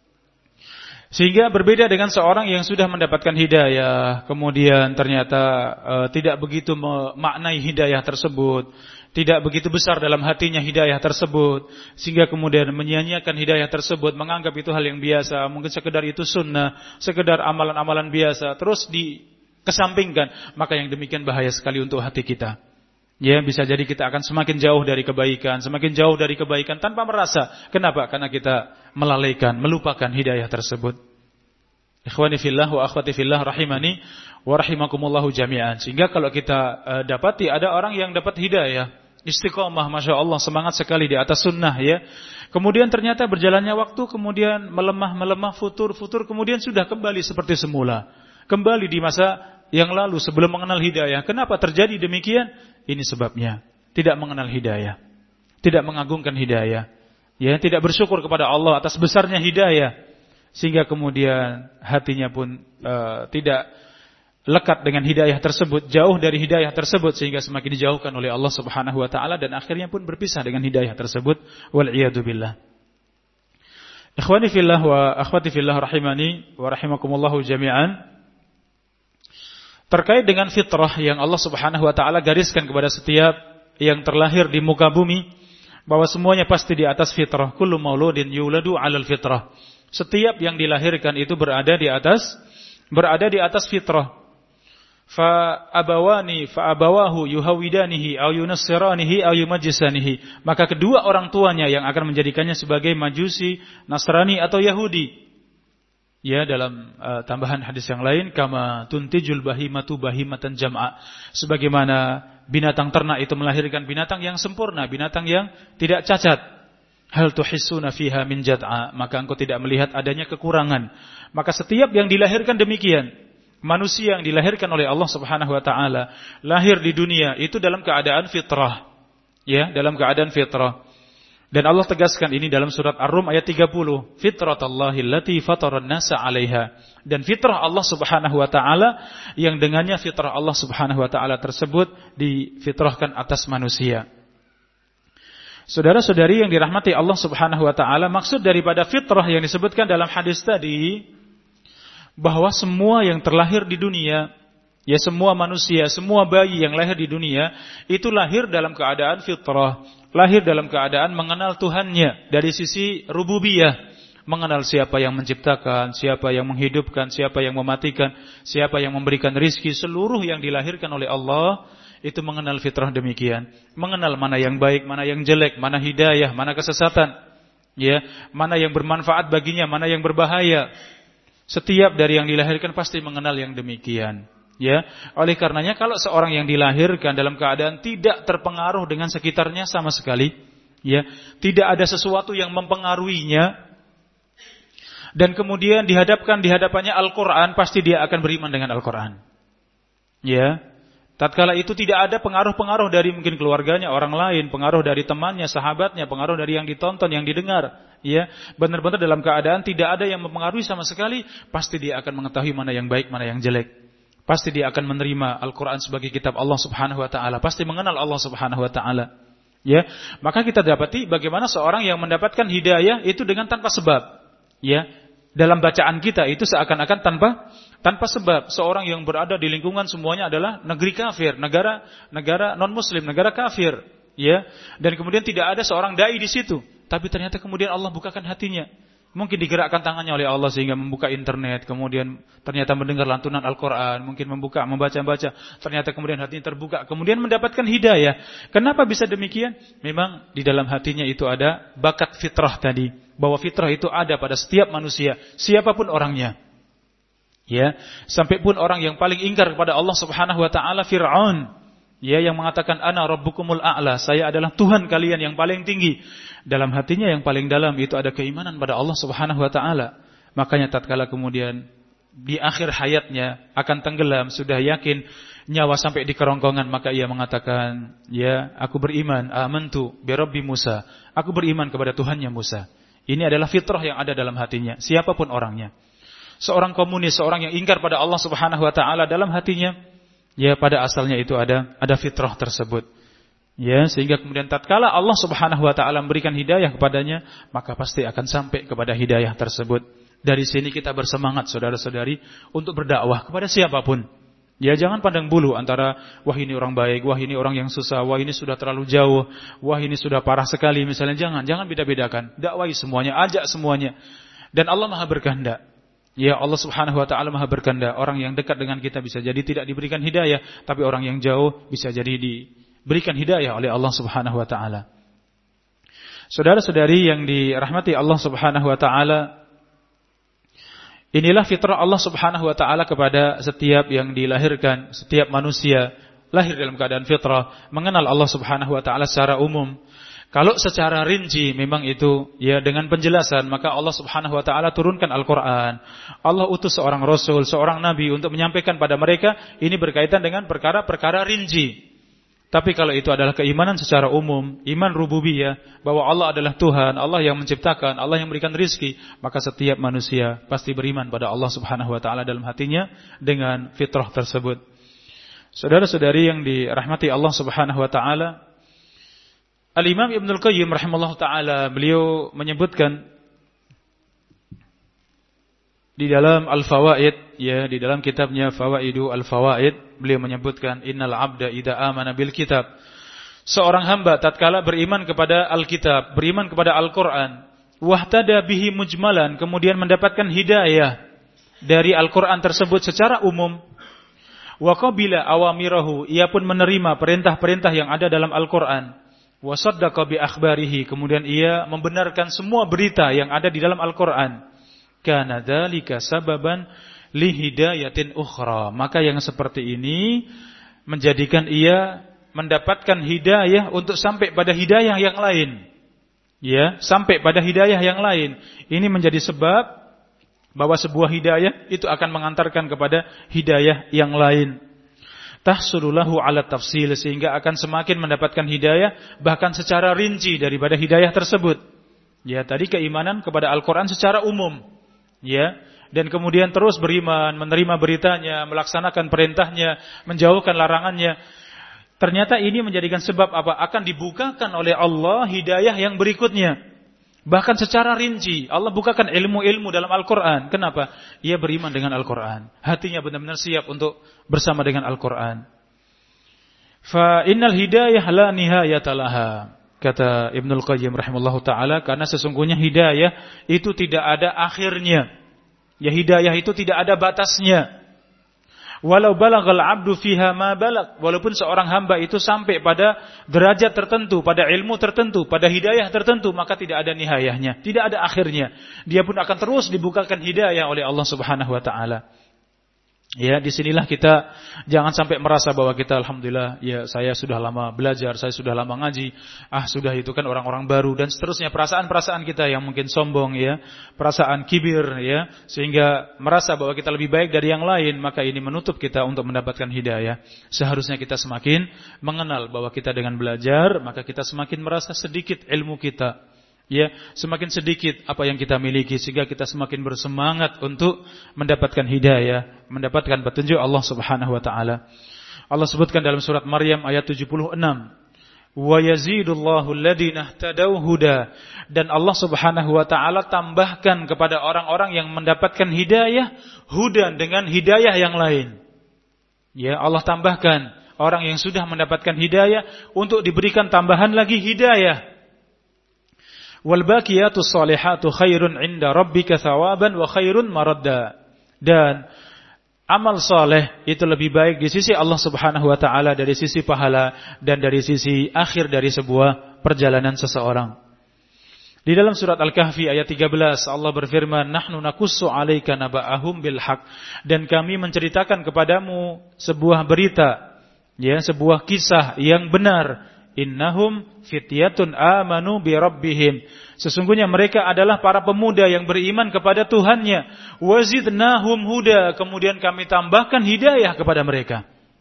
Sehingga berbeda dengan seorang yang sudah mendapatkan hidayah, kemudian ternyata e, tidak begitu memaknai hidayah tersebut, tidak begitu besar dalam hatinya hidayah tersebut, sehingga kemudian menyia-nyiakan hidayah tersebut, menganggap itu hal yang biasa, mungkin sekedar itu sunnah, sekedar amalan-amalan biasa, terus dikesampingkan, maka yang demikian bahaya sekali untuk hati kita. Ya, bisa jadi kita akan semakin jauh dari kebaikan, semakin jauh dari kebaikan tanpa merasa. Kenapa? Karena kita melalaikan, melupakan hidayah tersebut. Ikhwani fillah wa akhwati fillah rahimani wa rahimakumullahu jami'an. Sehingga kalau kita uh, dapati ada orang yang dapat hidayah, istiqomah, Masya Allah, semangat sekali di atas sunnah, ya. Kemudian ternyata berjalannya waktu, kemudian melemah-melemah, futur-futur, kemudian sudah kembali seperti semula. Kembali di masa yang lalu sebelum mengenal hidayah. Kenapa terjadi demikian? Ini sebabnya tidak mengenal hidayah, tidak mengagungkan hidayah, ya, tidak bersyukur kepada Allah atas besarnya hidayah, sehingga kemudian hatinya pun uh, tidak lekat dengan hidayah tersebut, jauh dari hidayah tersebut, sehingga semakin dijauhkan oleh Allah Subhanahu wa taala dan akhirnya pun berpisah dengan hidayah tersebut. Wal iyadu billah. Ikhwani fillah wa akhwati fillah rahimani wa rahimakumullahu jami'an. Terkait dengan fitrah yang Allah Subhanahu wa taala gariskan kepada setiap yang terlahir di muka bumi, bahwa semuanya pasti di atas fitrah. Kullu mauludin yuladu 'alal fitrah. Setiap yang dilahirkan itu berada di atas berada di atas fitrah. Fa abawani fa abawahu yuhawidanihi aw yunassiranihi aw yumajjisanihi. Maka kedua orang tuanya yang akan menjadikannya sebagai Majusi, Nasrani atau Yahudi. Ya, dalam uh, tambahan hadis yang lain, kama tuntijul bahimatu bahimatan jam'a, sebagaimana binatang ternak itu melahirkan binatang yang sempurna, binatang yang tidak cacat. Hal tuhissuna fiha min jad'a, maka engkau tidak melihat adanya kekurangan. Maka setiap yang dilahirkan demikian. Manusia yang dilahirkan oleh Allah Subhanahu wa taala, lahir di dunia itu dalam keadaan fitrah. Ya, dalam keadaan fitrah. Dan Allah tegaskan ini dalam surat Ar-Rum ayat tiga puluh, fitratallahi allati fataran nasa 'alaiha. Dan fitrah Allah Subhanahu wa taala yang dengannya fitrah Allah Subhanahu wa taala tersebut difitrahkan atas manusia. Saudara-saudari yang dirahmati Allah Subhanahu wa taala, maksud daripada fitrah yang disebutkan dalam hadis tadi, bahwa semua yang terlahir di dunia, ya, semua manusia, semua bayi yang lahir di dunia itu lahir dalam keadaan fitrah, lahir dalam keadaan mengenal Tuhannya dari sisi rububiyah, mengenal siapa yang menciptakan, siapa yang menghidupkan, siapa yang mematikan, siapa yang memberikan rizki. Seluruh yang dilahirkan oleh Allah itu mengenal fitrah demikian, mengenal mana yang baik, mana yang jelek, mana hidayah, mana kesesatan, ya, mana yang bermanfaat baginya, mana yang berbahaya. Setiap dari yang dilahirkan pasti mengenal yang demikian. Ya, oleh karenanya kalau seorang yang dilahirkan dalam keadaan tidak terpengaruh dengan sekitarnya sama sekali, ya, tidak ada sesuatu yang mempengaruhinya, dan kemudian dihadapkan di hadapannya Al-Qur'an, pasti dia akan beriman dengan Al-Qur'an. Ya, tatkala itu tidak ada pengaruh-pengaruh dari mungkin keluarganya, orang lain, pengaruh dari temannya, sahabatnya, pengaruh dari yang ditonton, yang didengar, ya, benar-benar dalam keadaan tidak ada yang mempengaruhi sama sekali, pasti dia akan mengetahui mana yang baik, mana yang jelek. Pasti dia akan menerima Al-Quran sebagai kitab Allah Subhanahu wa ta'ala. Pasti mengenal Allah Subhanahu wa ta'ala. Ya, maka kita dapati bagaimana seorang yang mendapatkan hidayah itu dengan tanpa sebab. Ya, dalam bacaan kita itu seakan-akan tanpa tanpa sebab. Seorang yang berada di lingkungan semuanya adalah negeri kafir, negara negara non-muslim, negara kafir. Ya, dan kemudian tidak ada seorang dai di situ. Tapi ternyata kemudian Allah bukakan hatinya. Mungkin digerakkan tangannya oleh Allah sehingga membuka internet, kemudian ternyata mendengar lantunan Al-Quran, mungkin membuka, membaca-baca, ternyata kemudian hatinya terbuka, kemudian mendapatkan hidayah. Kenapa bisa demikian? Memang di dalam hatinya itu ada bakat fitrah tadi, bahwa fitrah itu ada pada setiap manusia, siapapun orangnya. Ya, sampai pun orang yang paling ingkar kepada Allah Subhanahu wa taala, Fir'aun, ya, yang mengatakan ana rabbukumul a'la, saya adalah Tuhan kalian yang paling tinggi. Dalam hatinya yang paling dalam itu ada keimanan pada Allah Subhanahu wa taala. Makanya tatkala kemudian di akhir hayatnya akan tenggelam, sudah yakin nyawa sampai di kerongkongan, maka ia mengatakan, ya, aku beriman, amantu bi rabbi Musa, aku beriman kepada Tuhannya Musa. Ini adalah fitrah yang ada dalam hatinya, siapapun orangnya. Seorang komunis, seorang yang ingkar pada Allah Subhanahu wa taala, dalam hatinya, ya, pada asalnya itu ada ada fitrah tersebut. Ya, sehingga kemudian tatkala Allah Subhanahu wa taala memberikan hidayah kepadanya, maka pasti akan sampai kepada hidayah tersebut. Dari sini kita bersemangat saudara-saudari untuk berdakwah kepada siapapun. Ya, jangan pandang bulu antara wah ini orang baik, wah ini orang yang susah, wah ini sudah terlalu jauh, wah ini sudah parah sekali misalnya. Jangan, jangan beda-bedakan. Dakwahi semuanya, ajak semuanya. Dan Allah Maha berkehendak. Ya, Allah Subhanahu wa taala Maha berkehendak. Orang yang dekat dengan kita bisa jadi tidak diberikan hidayah, tapi orang yang jauh bisa jadi diberikan hidayah oleh Allah Subhanahu wa taala. Saudara-saudari yang dirahmati Allah Subhanahu wa taala, inilah fitrah Allah Subhanahu wa taala kepada setiap yang dilahirkan, setiap manusia lahir dalam keadaan fitrah, mengenal Allah Subhanahu wa taala secara umum. Kalau secara rinci memang itu ya dengan penjelasan, maka Allah Subhanahu wa taala turunkan Al-Qur'an. Allah utus seorang rasul, seorang nabi untuk menyampaikan pada mereka, ini berkaitan dengan perkara-perkara rinci. Tapi kalau itu adalah keimanan secara umum, iman rububiyah, bahwa Allah adalah Tuhan, Allah yang menciptakan, Allah yang memberikan rizki, maka setiap manusia pasti beriman pada Allah Subhanahu wa taala dalam hatinya dengan fitrah tersebut. Saudara-saudari yang dirahmati Allah Subhanahu wa taala, Al-Imam Ibnul Qayyim rahimahullah ta'ala, beliau menyebutkan di dalam Al-Fawaid, ya, di dalam kitabnya Fawaidu Al-Fawaid, beliau menyebutkan innal abda idza amana bil kitab, seorang hamba tatkala beriman kepada Al-Kitab, beriman kepada Al-Qur'an, wahtada bihi mujmalan, kemudian mendapatkan hidayah dari Al-Qur'an tersebut secara umum, wa qabila awamirahu, ia pun menerima perintah-perintah yang ada dalam Al-Qur'an, wa saddaqa bi akhbarihi, kemudian ia membenarkan semua berita yang ada di dalam Al-Qur'an, kana dzalika sababan li hidayatin ukhra, maka yang seperti ini menjadikan ia mendapatkan hidayah untuk sampai pada hidayah yang lain. Ya, sampai pada hidayah yang lain. Ini menjadi sebab bahwa sebuah hidayah itu akan mengantarkan kepada hidayah yang lain. Tahsululahu ala tafsil, sehingga akan semakin mendapatkan hidayah bahkan secara rinci daripada hidayah tersebut. Ya, tadi keimanan kepada Al-Qur'an secara umum. Ya, dan kemudian terus beriman, menerima beritanya, melaksanakan perintahnya, menjauhkan larangannya. Ternyata ini menjadikan sebab apa? Akan dibukakan oleh Allah hidayah yang berikutnya. Bahkan secara rinci Allah bukakan ilmu-ilmu dalam Al-Qur'an. Kenapa? Ia beriman dengan Al-Qur'an. Hatinya benar-benar siap untuk bersama dengan Al-Qur'an. Fa innal hidayah la nihayata laha. Kata Ibnul Qayyim rahimahullahu taala, karena sesungguhnya hidayah itu tidak ada akhirnya. Ya, hidayah itu tidak ada batasnya. Walau balagal abdu fiha ma balag, walaupun seorang hamba itu sampai pada derajat tertentu, pada ilmu tertentu, pada hidayah tertentu, maka tidak ada nihayahnya, tidak ada akhirnya. Dia pun akan terus dibukakan hidayah oleh Allah Subhanahu wa taala. Ya, disinilah kita jangan sampai merasa bahwa kita alhamdulillah, ya saya sudah lama belajar, saya sudah lama ngaji, ah sudah itu kan orang-orang baru dan seterusnya, perasaan-perasaan kita yang mungkin sombong, ya, perasaan kibir, ya, sehingga merasa bahwa kita lebih baik dari yang lain, maka ini menutup kita untuk mendapatkan hidayah. Seharusnya kita semakin mengenal bahwa kita dengan belajar, maka kita semakin merasa sedikit ilmu kita. Ya, semakin sedikit apa yang kita miliki, sehingga kita semakin bersemangat untuk mendapatkan hidayah, mendapatkan petunjuk Allah Subhanahu wa taala. Allah sebutkan dalam surat Maryam ayat tujuh puluh enam, wa yazidullahu alladziina ihtadaw huda, dan Allah Subhanahu wa taala tambahkan kepada orang-orang yang mendapatkan hidayah hudan, dengan hidayah yang lain. Ya, Allah tambahkan orang yang sudah mendapatkan hidayah untuk diberikan tambahan lagi hidayah. Wal baqiyatus shalihatu khairun 'inda rabbika thawaban wa khairun maradda. Dan amal soleh itu lebih baik di sisi Allah Subhanahu wa taala dari sisi pahala dan dari sisi akhir dari sebuah perjalanan seseorang. Di dalam surat Al-Kahfi ayat tiga belas Allah berfirman, "Nahnu naqussu 'alaika naba'ahum bil haqq." Dan kami menceritakan kepadamu sebuah berita, ya, sebuah kisah yang benar. Innahum fityatun amanu bi rabbihim. Sesungguhnya mereka adalah para pemuda yang beriman kepada Tuhannya. Wazidnahum huda. Kemudian kami tambahkan hidayah kepada mereka.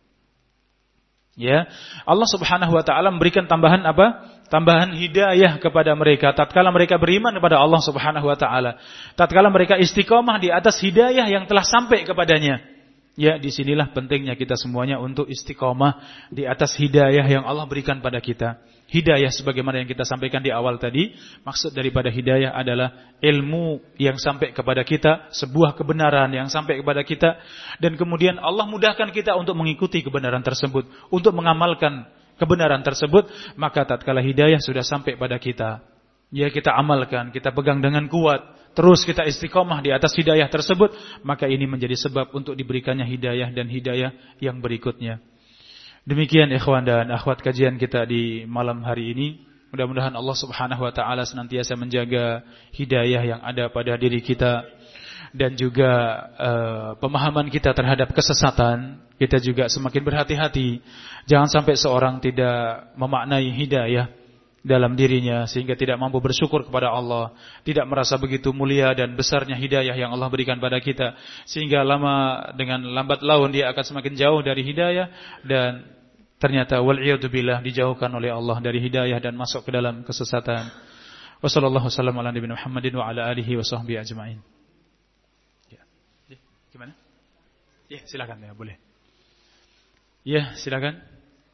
Ya, Allah Subhanahu wa taala memberikan tambahan apa? Tambahan hidayah kepada mereka tatkala mereka beriman kepada Allah Subhanahu wa taala. Tatkala mereka istiqomah di atas hidayah yang telah sampai kepadanya. Ya, disinilah pentingnya kita semuanya untuk istiqomah di atas hidayah yang Allah berikan pada kita. Hidayah sebagaimana yang kita sampaikan di awal tadi, maksud daripada hidayah adalah ilmu yang sampai kepada kita, sebuah kebenaran yang sampai kepada kita, dan kemudian Allah mudahkan kita untuk mengikuti kebenaran tersebut, untuk mengamalkan kebenaran tersebut. Maka tatkala hidayah sudah sampai pada kita, ya kita amalkan, kita pegang dengan kuat, terus kita istiqomah di atas hidayah tersebut, maka ini menjadi sebab untuk diberikannya hidayah dan hidayah yang berikutnya. Demikian ikhwan dan akhwat kajian kita di malam hari ini. Mudah-mudahan Allah Subhanahu wa taala senantiasa menjaga hidayah yang ada pada diri kita dan juga uh, pemahaman kita terhadap kesesatan. Kita juga semakin berhati-hati, jangan sampai seorang tidak memaknai hidayah dalam dirinya sehingga tidak mampu bersyukur kepada Allah, tidak merasa begitu mulia dan besarnya hidayah yang Allah berikan pada kita, sehingga lama dengan lambat laun dia akan semakin jauh dari hidayah dan ternyata wal'iyadu billah dijauhkan oleh Allah dari hidayah dan masuk ke dalam kesesatan. Wassallallahu wasallam ala nabiyina Muhammadin wa ala alihi wa sahbihi ajma'in. Ya. Gimana? Ya, silakan ya, boleh. Ya, silakan.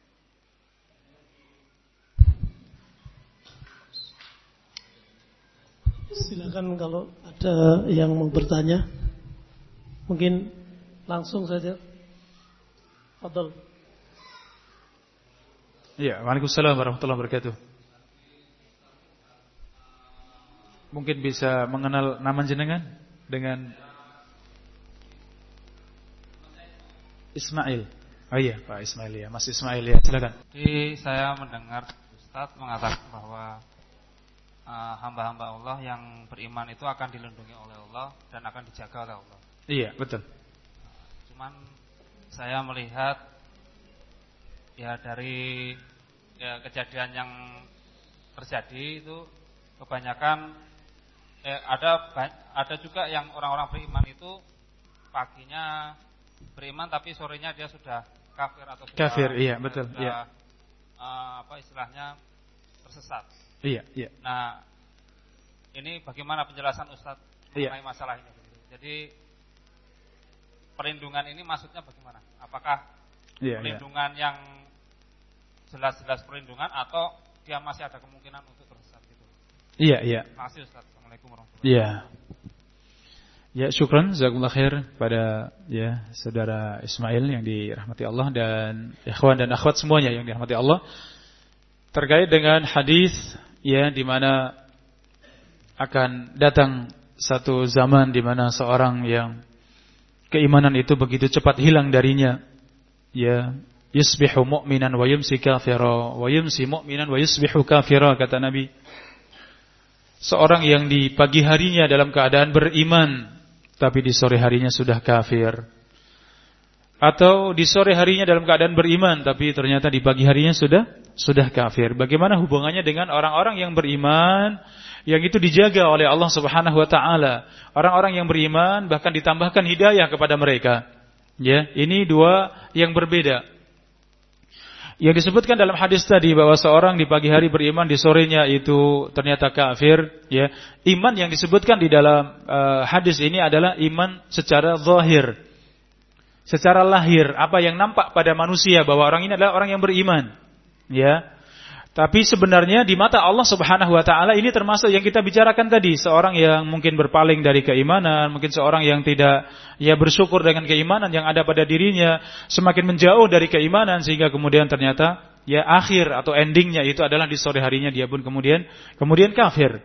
Silakan kalau ada yang mau bertanya. Mungkin langsung saja. Fadhal. Ya, waalaikumsalam warahmatullahi wabarakatuh. Mungkin bisa mengenal nama jenengan dengan Ismail. Oh iya, Pak Ismail ya, Mas Ismail ya, silakan. Jadi saya mendengar Ustaz mengatakan bahwa Uh, hamba-hamba Allah yang beriman itu akan dilindungi oleh Allah dan akan dijaga oleh Allah. Iya, betul. Cuman saya melihat ya dari ya, kejadian yang terjadi itu kebanyakan eh, ada ada juga yang orang-orang beriman itu paginya beriman tapi sorenya dia sudah kafir atau sudah, kafir, iya, betul, sudah, iya. Uh, apa istilahnya tersesat. Iya, iya. Nah, ini bagaimana penjelasan Ustadz mengenai iya. masalah ini? Jadi perlindungan ini maksudnya bagaimana? Apakah iya, perlindungan iya. yang jelas-jelas perlindungan atau dia masih ada kemungkinan untuk tersesat gitu? Iya, iya. Terima kasih Ustadz. Assalamualaikum warahmatullahi wabarakatuh. Iya. Ya, syukran jazakumullah khair pada ya saudara Ismail yang dirahmati Allah dan ikhwan dan akhwat semuanya yang dirahmati Allah. Terkait dengan hadis ya di mana akan datang satu zaman di mana seorang yang keimanan itu begitu cepat hilang darinya, ya yusbihu mu'minan wa yumsi kafira wa yumsi mu'minan wa yusbihu kafira, kata Nabi. Seorang yang di pagi harinya dalam keadaan beriman tapi di sore harinya sudah kafir, atau di sore harinya dalam keadaan beriman tapi ternyata di pagi harinya sudah sudah kafir. Bagaimana hubungannya dengan orang-orang yang beriman yang itu dijaga oleh Allah Subhanahu wa taala? Orang-orang yang beriman bahkan ditambahkan hidayah kepada mereka. Ya, ini dua yang berbeda. Yang disebutkan dalam hadis tadi bahwa seorang di pagi hari beriman, di sorenya itu ternyata kafir, ya. Iman yang disebutkan di dalam uh, hadis ini adalah iman secara zahir. Secara lahir, apa yang nampak pada manusia bahwa orang ini adalah orang yang beriman. Ya, tapi sebenarnya di mata Allah Subhanahu Wa Taala ini termasuk yang kita bicarakan tadi, seorang yang mungkin berpaling dari keimanan, mungkin seorang yang tidak ya bersyukur dengan keimanan yang ada pada dirinya, semakin menjauh dari keimanan sehingga kemudian ternyata ya akhir atau endingnya itu adalah di sore harinya dia pun kemudian kemudian kafir.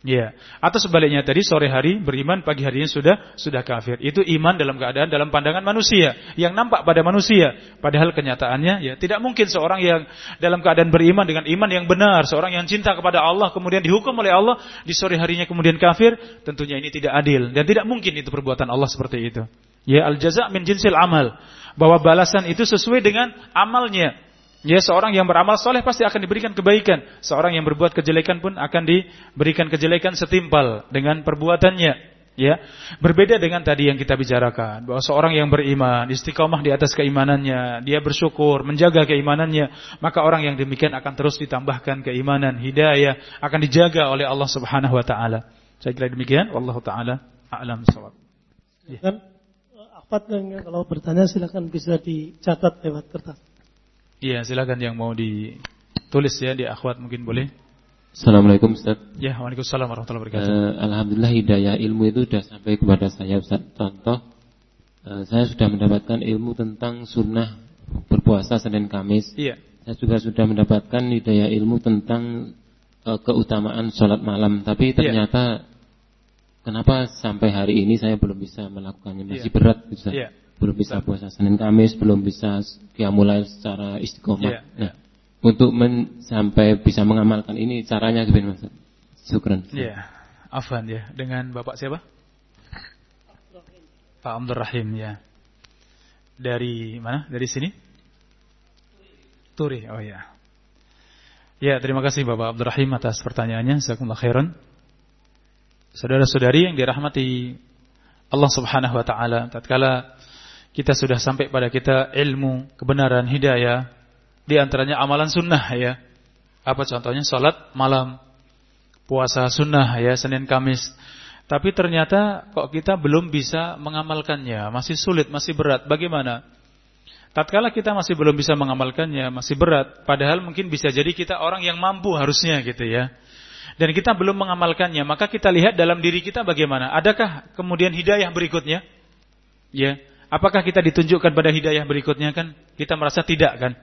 Ya, atau sebaliknya tadi sore hari beriman, pagi harinya sudah sudah kafir. Itu iman dalam keadaan dalam pandangan manusia yang nampak pada manusia. Padahal kenyataannya ya tidak mungkin seorang yang dalam keadaan beriman dengan iman yang benar, seorang yang cinta kepada Allah kemudian dihukum oleh Allah di sore harinya kemudian kafir, tentunya ini tidak adil dan tidak mungkin itu perbuatan Allah seperti itu. Ya, al-jaza' min jinsil amal, bahwa balasan itu sesuai dengan amalnya. Ya, seorang yang beramal soleh pasti akan diberikan kebaikan. Seorang yang berbuat kejelekan pun akan diberikan kejelekan setimpal dengan perbuatannya. Ya, berbeda dengan tadi yang kita bicarakan, bahwa seorang yang beriman, istiqomah di atas keimanannya, dia bersyukur, menjaga keimanannya, maka orang yang demikian akan terus ditambahkan keimanan, hidayah, akan dijaga oleh Allah Subhanahu wa taala. Saya kira demikian, wallahu taala a'lam bishawab. Silakan, akhwatnya kalau bertanya silakan bisa dicatat lewat kertas. Iya, silakan yang mau ditulis ya di akhwat mungkin boleh. Assalamualaikum Ustaz. Ya, waalaikumsalam warahmatullahi wabarakatuh. Uh, Alhamdulillah hidayah ilmu itu sudah sampai kepada saya Ustaz. Contoh, uh, saya sudah mendapatkan ilmu tentang sunnah berpuasa Senin Kamis. Iya. Saya juga sudah mendapatkan hidayah ilmu tentang uh, keutamaan sholat malam. Tapi ternyata iya. kenapa sampai hari ini saya belum bisa melakukannya, masih iya. berat Ustaz. Iya. Belum bisa puasa Senin Kamis, belum bisa qiyamul lail secara istiqomah. Yeah, yeah. Nah, untuk men, sampai bisa mengamalkan ini caranya gimana Mas? Syukran. Iya, yeah. Afwan ya. Dengan Bapak siapa? Pak Abdul Rahim ya. Dari mana? Dari sini? Turi. Oh ya. Ya, terima kasih Bapak Abdul Rahim atas pertanyaannya. Jazakumullah khairan. Saudara-saudari yang dirahmati Allah Subhanahu wa taala, tatkala kita sudah sampai pada kita ilmu, kebenaran, hidayah, di antaranya amalan sunnah ya. Apa contohnya? Salat malam, puasa sunnah ya, Senin Kamis. Tapi ternyata kok kita belum bisa mengamalkannya, masih sulit, masih berat. Bagaimana? Tatkala kita masih belum bisa mengamalkannya, masih berat, padahal mungkin bisa jadi kita orang yang mampu harusnya gitu ya. Dan kita belum mengamalkannya, maka kita lihat dalam diri kita bagaimana? Adakah kemudian hidayah berikutnya? Ya. Apakah kita ditunjukkan pada hidayah berikutnya? Kan kita merasa tidak kan?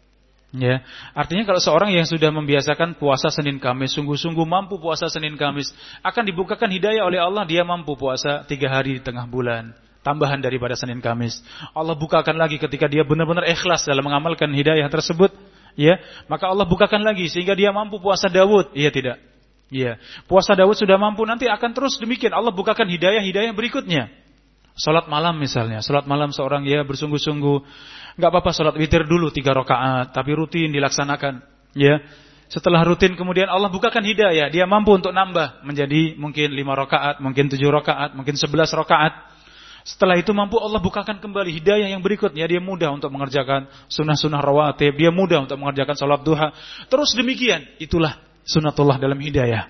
Ya, artinya kalau seorang yang sudah membiasakan puasa Senin Kamis, sungguh-sungguh mampu puasa Senin Kamis, akan dibukakan hidayah oleh Allah, dia mampu puasa tiga hari di tengah bulan, tambahan daripada Senin Kamis. Allah bukakan lagi ketika dia benar-benar ikhlas dalam mengamalkan hidayah tersebut, ya, maka Allah bukakan lagi sehingga dia mampu puasa Daud. Iya tidak? Iya, puasa Daud sudah mampu, nanti akan terus demikian. Allah bukakan hidayah-hidayah berikutnya. Salat malam misalnya, salat malam seorang ya bersungguh-sungguh, nggak apa-apa salat witir dulu tiga rakaat, tapi rutin dilaksanakan, ya. Setelah rutin kemudian Allah bukakan hidayah, dia mampu untuk nambah menjadi mungkin lima rakaat, mungkin tujuh rakaat, mungkin sebelas rakaat. Setelah itu mampu Allah bukakan kembali hidayah yang berikutnya, dia mudah untuk mengerjakan sunnah-sunnah rawatib, dia mudah untuk mengerjakan salat duha. Terus demikian, itulah sunnatullah dalam hidayah.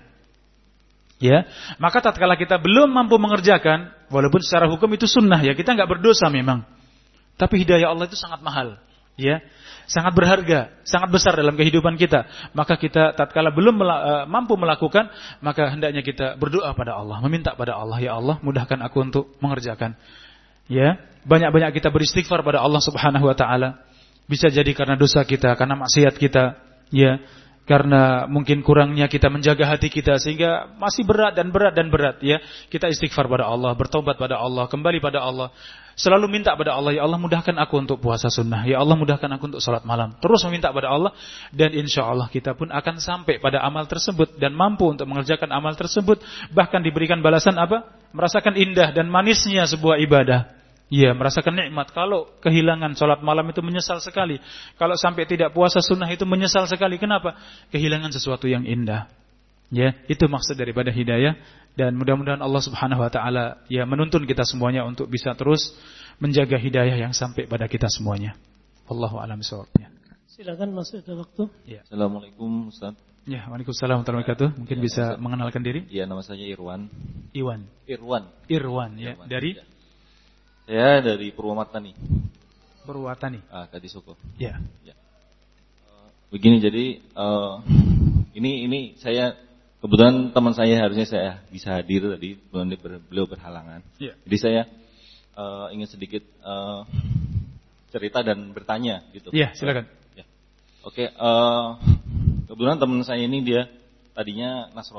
Ya, maka tatkala kita belum mampu mengerjakan, walaupun secara hukum itu sunnah ya, kita nggak berdosa memang. Tapi hidayah Allah itu sangat mahal, ya, sangat berharga, sangat besar dalam kehidupan kita. Maka kita tatkala belum mela- uh, mampu melakukan, maka hendaknya kita berdoa pada Allah, meminta pada Allah, ya Allah, mudahkan aku untuk mengerjakan. Ya, banyak-banyak kita beristighfar pada Allah Subhanahu wa taala. Bisa jadi karena dosa kita, karena maksiat kita, ya. Karena mungkin kurangnya kita menjaga hati kita sehingga masih berat dan berat dan berat ya. Kita istighfar pada Allah, bertobat pada Allah, kembali pada Allah. Selalu minta pada Allah, ya Allah mudahkan aku untuk puasa sunnah, ya Allah mudahkan aku untuk salat malam. Terus meminta pada Allah dan insya Allah kita pun akan sampai pada amal tersebut dan mampu untuk mengerjakan amal tersebut. Bahkan diberikan balasan apa? Merasakan indah dan manisnya sebuah ibadah. Iya, merasakan nikmat. Kalau kehilangan sholat malam itu menyesal sekali. Kalau sampai tidak puasa sunnah itu menyesal sekali. Kenapa? Kehilangan sesuatu yang indah. Ya, itu maksud daripada hidayah. Dan mudah-mudahan Allah Subhanahu Wa Taala ya menuntun kita semuanya untuk bisa terus menjaga hidayah yang sampai pada kita semuanya. Wallahu a'lam bishawab. Silakan masih ada waktu. Ya. Assalamualaikum Ustaz. Ya, waalaikumsalam warahmatullahi wabarakatuh. Mungkin ya, bisa Ustaz mengenalkan diri? Iya, nama saya Irwan. Iwan. Irwan. Irwan ya. Irwan. Dari? Ya. Saya dari Purwomartani. Purwatani. Ah, Kadisoko. Ya. Ya. Uh, begini jadi uh, ini ini saya kebetulan teman saya harusnya saya bisa hadir tadi, beliau berhalangan. Ya. Jadi saya uh, ingin sedikit uh, cerita dan bertanya gitu. Iya, silakan. Ya. Oke, uh, kebetulan teman saya ini dia tadinya Nasrani.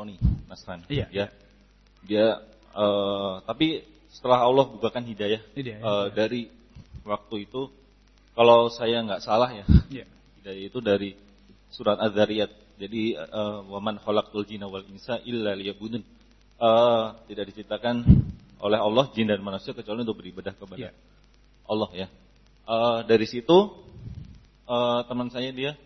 Nasrani. Iya. Dia dia uh, tapi setelah Allah bukakan hidayah, hidayah uh, ya. Dari waktu itu, kalau saya nggak salah ya, ya. Hidayah itu dari surat Az-Zariyat. Jadi wa man khalaqtul jinna wal insa illa liya'budun. Uh, tidak diciptakan oleh Allah jin dan manusia kecuali untuk beribadah kepada ya. Allah ya. Uh, dari situ uh, teman saya dia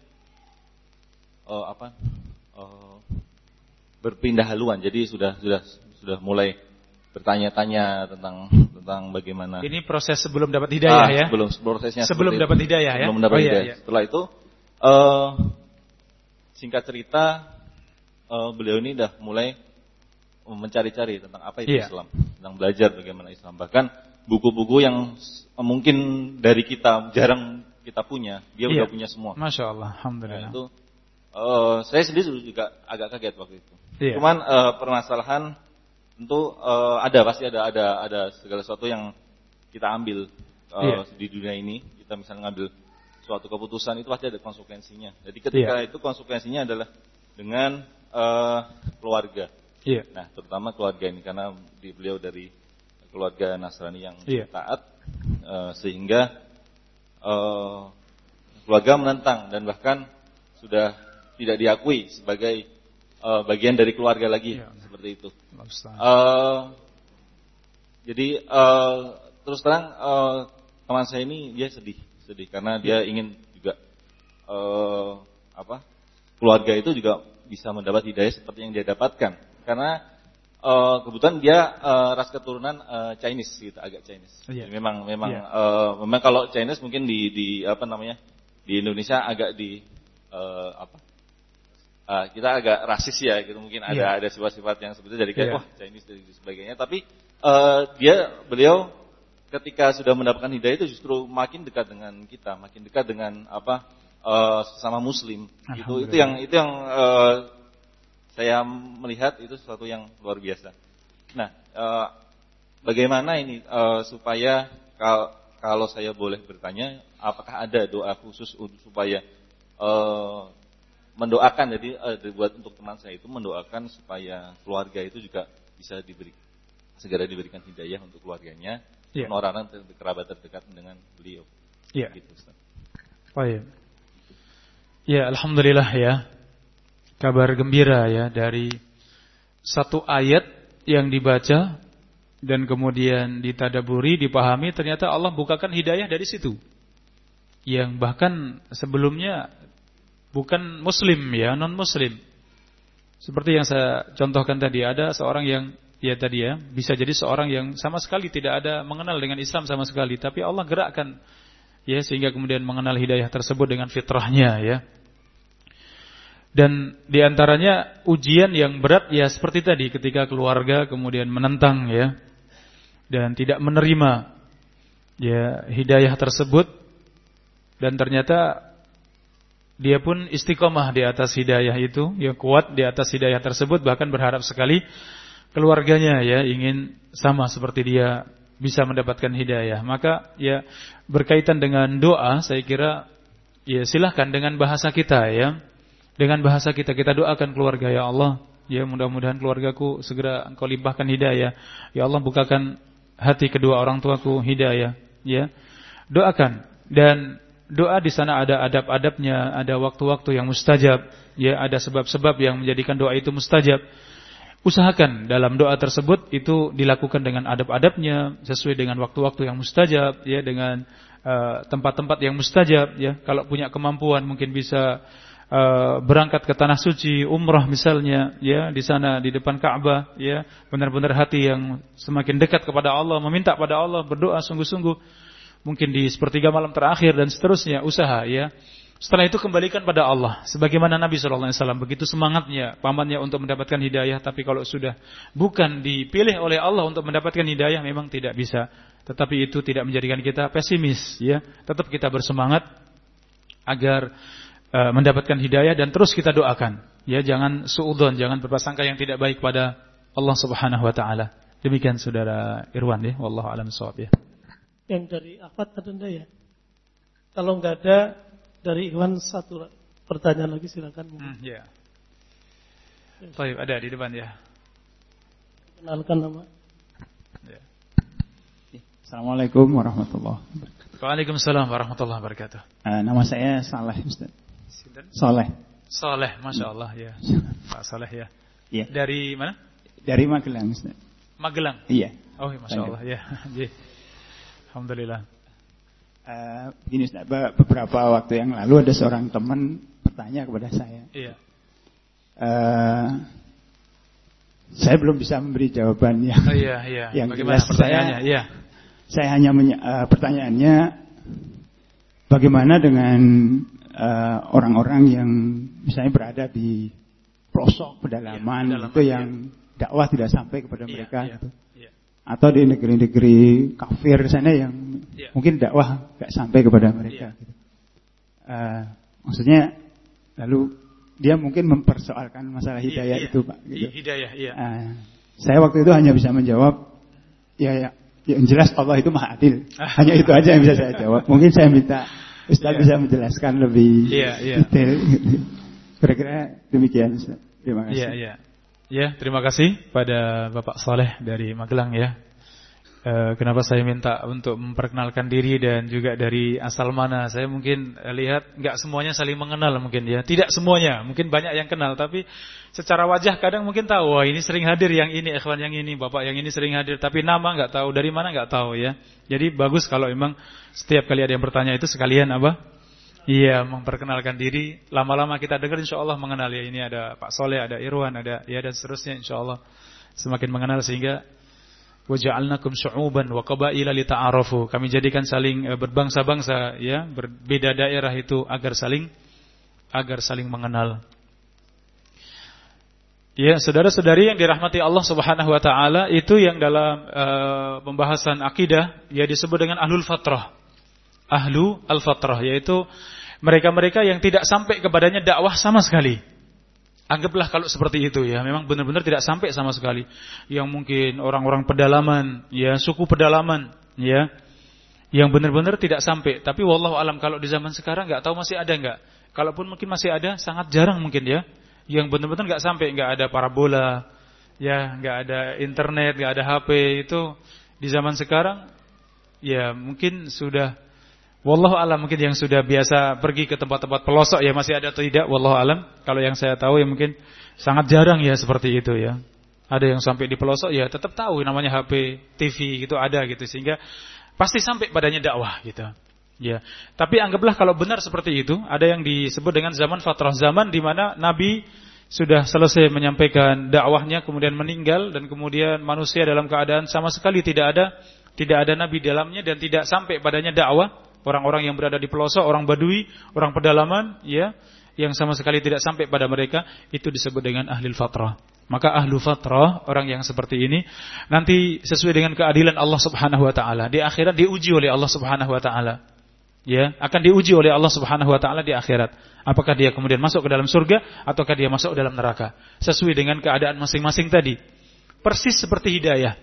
uh, apa uh, berpindah haluan. Jadi sudah sudah sudah mulai bertanya-tanya tentang tentang bagaimana. Ini proses sebelum dapat hidayah ah, ya. Sebelum prosesnya. Sebelum dapat hidayah ya. Sebelum dapat oh, hidayah. Iya, iya. Setelah itu uh, singkat cerita uh, beliau ini dah mulai mencari-cari tentang apa itu yeah. Islam, tentang belajar bagaimana Islam. Bahkan buku-buku yang mungkin dari kita jarang kita punya, dia yeah. udah punya semua. Masya Allah, alhamdulillah. Nah, itu uh, saya sendiri juga agak kaget waktu itu. Yeah. Cuman uh, permasalahan tentu uh, ada pasti ada ada ada segala sesuatu yang kita ambil uh, yeah. di dunia ini. Kita misalnya ngambil suatu keputusan itu pasti ada konsekuensinya. Jadi ketika yeah. itu konsekuensinya adalah dengan uh, keluarga. Yeah. Nah, terutama keluarga ini karena di beliau dari keluarga Nasrani yang yeah. taat, uh, sehingga uh, keluarga menentang dan bahkan sudah tidak diakui sebagai uh, bagian dari keluarga lagi, yeah. seperti itu. Uh, jadi uh, terus terang uh, teman saya ini dia sedih, sedih karena dia ingin juga uh, apa keluarga itu juga bisa mendapat hidayah seperti yang dia dapatkan. Karena uh, kebetulan dia uh, ras keturunan uh, Chinese gitu, agak Chinese. Yeah. Jadi memang memang yeah. uh, memang kalau Chinese mungkin di di apa namanya? Di Indonesia agak di uh, apa? Uh, kita agak rasis ya gitu, mungkin ada yeah. ada sifat-sifat yang seperti dari kayak yeah. wah Chinese dan sebagainya, tapi uh, dia beliau ketika sudah mendapatkan hidayah itu justru makin dekat dengan kita, makin dekat dengan apa? Uh, sesama muslim. Itu itu yang itu yang uh, saya melihat itu sesuatu yang luar biasa. Nah, e, bagaimana ini e, supaya kal, kalau saya boleh bertanya, apakah ada doa khusus untuk supaya e, mendoakan, jadi e, dibuat untuk teman saya itu mendoakan supaya keluarga itu juga bisa diberi segera diberikan hidayah untuk keluarganya, yeah. orang-orang kerabat terdekat dengan beliau. Iya. Yeah. Gitu, Ustaz. Oh iya. Ya, alhamdulillah ya. Kabar gembira ya dari satu ayat yang dibaca dan kemudian ditadaburi, dipahami, ternyata Allah bukakan hidayah dari situ. Yang bahkan sebelumnya bukan muslim ya, non muslim. Seperti yang saya contohkan tadi, ada seorang yang ya tadi ya, bisa jadi seorang yang sama sekali tidak ada mengenal dengan Islam sama sekali, tapi Allah gerakkan ya sehingga kemudian mengenal hidayah tersebut dengan fitrahnya ya. Dan diantaranya ujian yang berat ya seperti tadi ketika keluarga kemudian menentang ya dan tidak menerima ya hidayah tersebut, dan ternyata dia pun istiqomah di atas hidayah itu, ya kuat di atas hidayah tersebut, bahkan berharap sekali keluarganya ya ingin sama seperti dia bisa mendapatkan hidayah. Maka ya berkaitan dengan doa, saya kira ya silahkan dengan bahasa kita ya. Dengan bahasa kita, kita doakan keluarga, ya Allah, ya mudah-mudahan keluargaku segera Engkau limpahkan hidayah. Ya Allah, bukakan hati kedua orang tuaku hidayah, ya. Doakan. Dan doa di sana ada adab-adabnya, ada waktu-waktu yang mustajab, ya, ada sebab-sebab yang menjadikan doa itu mustajab. Usahakan dalam doa tersebut itu dilakukan dengan adab-adabnya, sesuai dengan waktu-waktu yang mustajab, ya, dengan uh, tempat-tempat yang mustajab, ya. Kalau punya kemampuan mungkin bisa Uh, berangkat ke tanah suci, umrah misalnya, ya di sana di depan Ka'bah, ya benar-benar hati yang semakin dekat kepada Allah, meminta pada Allah, berdoa sungguh-sungguh, mungkin di sepertiga malam terakhir dan seterusnya, usaha ya. Setelah itu kembalikan pada Allah, sebagaimana Nabi shallallahu alaihi wasallam begitu semangatnya pamannya untuk mendapatkan hidayah, tapi kalau sudah bukan dipilih oleh Allah untuk mendapatkan hidayah, memang tidak bisa. Tetapi itu tidak menjadikan kita pesimis, ya. Tetap kita bersemangat agar mendapatkan hidayah dan terus kita doakan. Ya, jangan suudzon, jangan berprasangka yang tidak baik pada Allah Subhanahu wa taala. Demikian Saudara Irwan ya, wallahu a'lam bishawab ya. Yang dari Ahmad ada enggak ya? Kalau enggak ada, dari Irwan satu pertanyaan lagi silakan. Hmm, ya. Baik, ada di depan ya. Kenalkan nama. Ya. Assalamualaikum warahmatullahi wabarakatuh. Waalaikumsalam warahmatullahi wabarakatuh. Uh, nama saya Saleh, Ustaz. Saleh. Saleh, masya Allah ya. Pak Saleh ya. Iya. Dari mana? Dari Magelang, Ustaz. Magelang. Iya. Oh, masya Allah ya. Alhamdulillah. Uh, begini Ustaz, beberapa waktu yang lalu ada seorang teman bertanya kepada saya. Iya. Uh, saya belum bisa memberi jawabannya. Oh, iya, iya. Yang bagaimana jelas pertanyaannya? saya, iya. Saya hanya menya- uh, pertanyaannya bagaimana dengan uh, orang-orang yang misalnya berada di pelosok pedalaman, iya, itu yang iya. dakwah tidak sampai kepada iya, mereka, iya, gitu. iya. Atau di negeri-negeri kafir sana yang iya. mungkin dakwah nggak sampai kepada mereka. Iya. Gitu. Uh, maksudnya lalu dia mungkin mempersoalkan masalah hidayah iya, itu, Pak. Gitu. Hidayah, iya. Uh, saya waktu itu hanya bisa menjawab, ya, ya, yang jelas Allah itu Maha Adil. Hanya itu aja yang bisa saya jawab. Mungkin saya minta Ustaz yeah. bisa menjelaskan lebih yeah, yeah. detail. Kira-kira demikian, Ustaz. Terima kasih. Iya, yeah, iya. Yeah. Ya, terima kasih pada Bapak Saleh dari Magelang ya. E, kenapa saya minta untuk memperkenalkan diri dan juga dari asal mana? Saya mungkin lihat nggak semuanya saling mengenal mungkin ya. Tidak semuanya, mungkin banyak yang kenal, tapi secara wajah kadang mungkin tahu, wah ini sering hadir yang ini, ikhwan yang ini, bapak yang ini sering hadir, tapi nama nggak tahu, dari mana nggak tahu ya. Jadi bagus kalau memang setiap kali ada yang bertanya itu sekalian apa? Iya, memperkenalkan diri. Lama-lama kita dengar insya Allah mengenal ya. Ini ada Pak Soleh, ada Irwan, ada ya dan seterusnya insya Allah semakin mengenal sehingga waja'alnakum syu'uban wa qabaila lita'arafu. Kami jadikan saling berbangsa-bangsa ya, berbeda daerah itu agar saling agar saling mengenal. Ya, saudara-saudari yang dirahmati Allah Subhanahu wa taala, itu yang dalam uh, pembahasan akidah ya disebut dengan ahlul fatrah. Ahlu al-fatrah, yaitu mereka-mereka yang tidak sampai kepadanya dakwah sama sekali. Anggaplah kalau seperti itu ya, memang benar-benar tidak sampai sama sekali. Yang mungkin orang-orang pedalaman, ya suku pedalaman, ya, yang benar-benar tidak sampai. Tapi wallahu alam kalau di zaman sekarang nggak tahu masih ada nggak. Kalaupun mungkin masih ada, sangat jarang mungkin ya. Yang benar-benar nggak sampai, nggak ada parabola, ya, nggak ada internet, nggak ada H P itu di zaman sekarang, ya mungkin sudah. Wallahu alam mungkin yang sudah biasa pergi ke tempat-tempat pelosok ya masih ada atau tidak, wallahu alam. Kalau yang saya tahu ya mungkin sangat jarang ya seperti itu ya. Ada yang sampai di pelosok ya tetap tahu namanya H P, T V gitu ada gitu sehingga pasti sampai padanya dakwah gitu. Ya. Tapi anggaplah kalau benar seperti itu, ada yang disebut dengan zaman fatrah, zaman di mana Nabi sudah selesai menyampaikan dakwahnya kemudian meninggal dan kemudian manusia dalam keadaan sama sekali tidak ada tidak ada nabi dalamnya dan tidak sampai padanya dakwah. Orang-orang yang berada di pelosok, orang badui, orang pedalaman, ya, yang sama sekali tidak sampai pada mereka, itu disebut dengan ahlul fatrah. Maka ahlu fatrah, orang yang seperti ini, nanti sesuai dengan keadilan Allah Subhanahu Wa Taala di akhirat diuji oleh Allah Subhanahu Wa Taala, ya, akan diuji oleh Allah Subhanahu Wa Taala di akhirat. Apakah dia kemudian masuk ke dalam surga, ataukah dia masuk ke dalam neraka? Sesuai dengan keadaan masing-masing tadi. Persis seperti hidayah.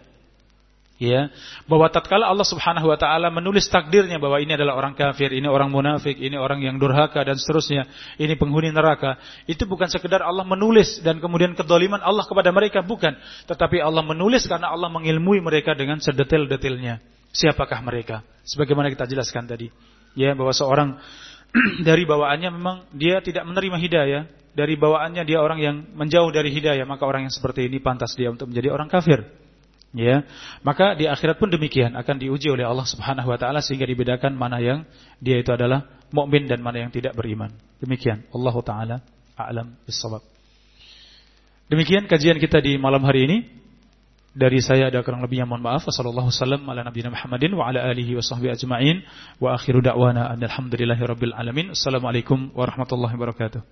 Ya, bahwa tatkala Allah Subhanahu wa taala menulis takdirnya bahwa ini adalah orang kafir, ini orang munafik, ini orang yang durhaka dan seterusnya, ini penghuni neraka, itu bukan sekedar Allah menulis dan kemudian kedzaliman Allah kepada mereka, bukan, tetapi Allah menulis karena Allah mengilmui mereka dengan sedetail-detailnya. Siapakah mereka? Sebagaimana kita jelaskan tadi, ya, bahwa seorang dari bawaannya memang dia tidak menerima hidayah, dari bawaannya dia orang yang menjauh dari hidayah, maka orang yang seperti ini pantas dia untuk menjadi orang kafir. Ya, maka di akhirat pun demikian akan diuji oleh Allah Subhanahu wa taala sehingga dibedakan mana yang dia itu adalah mukmin dan mana yang tidak beriman. Demikian, Allah taala a'lam bissawab. Demikian kajian kita di malam hari ini. Dari saya ada kurang lebihnya mohon maaf. Wassallallahu wasallam ala nabiyina Muhammadin wa ala alihi wa sahbihi ajma'in wa akhiru da'wana alhamdulillahi rabbil alamin. Assalamualaikum warahmatullahi wabarakatuh.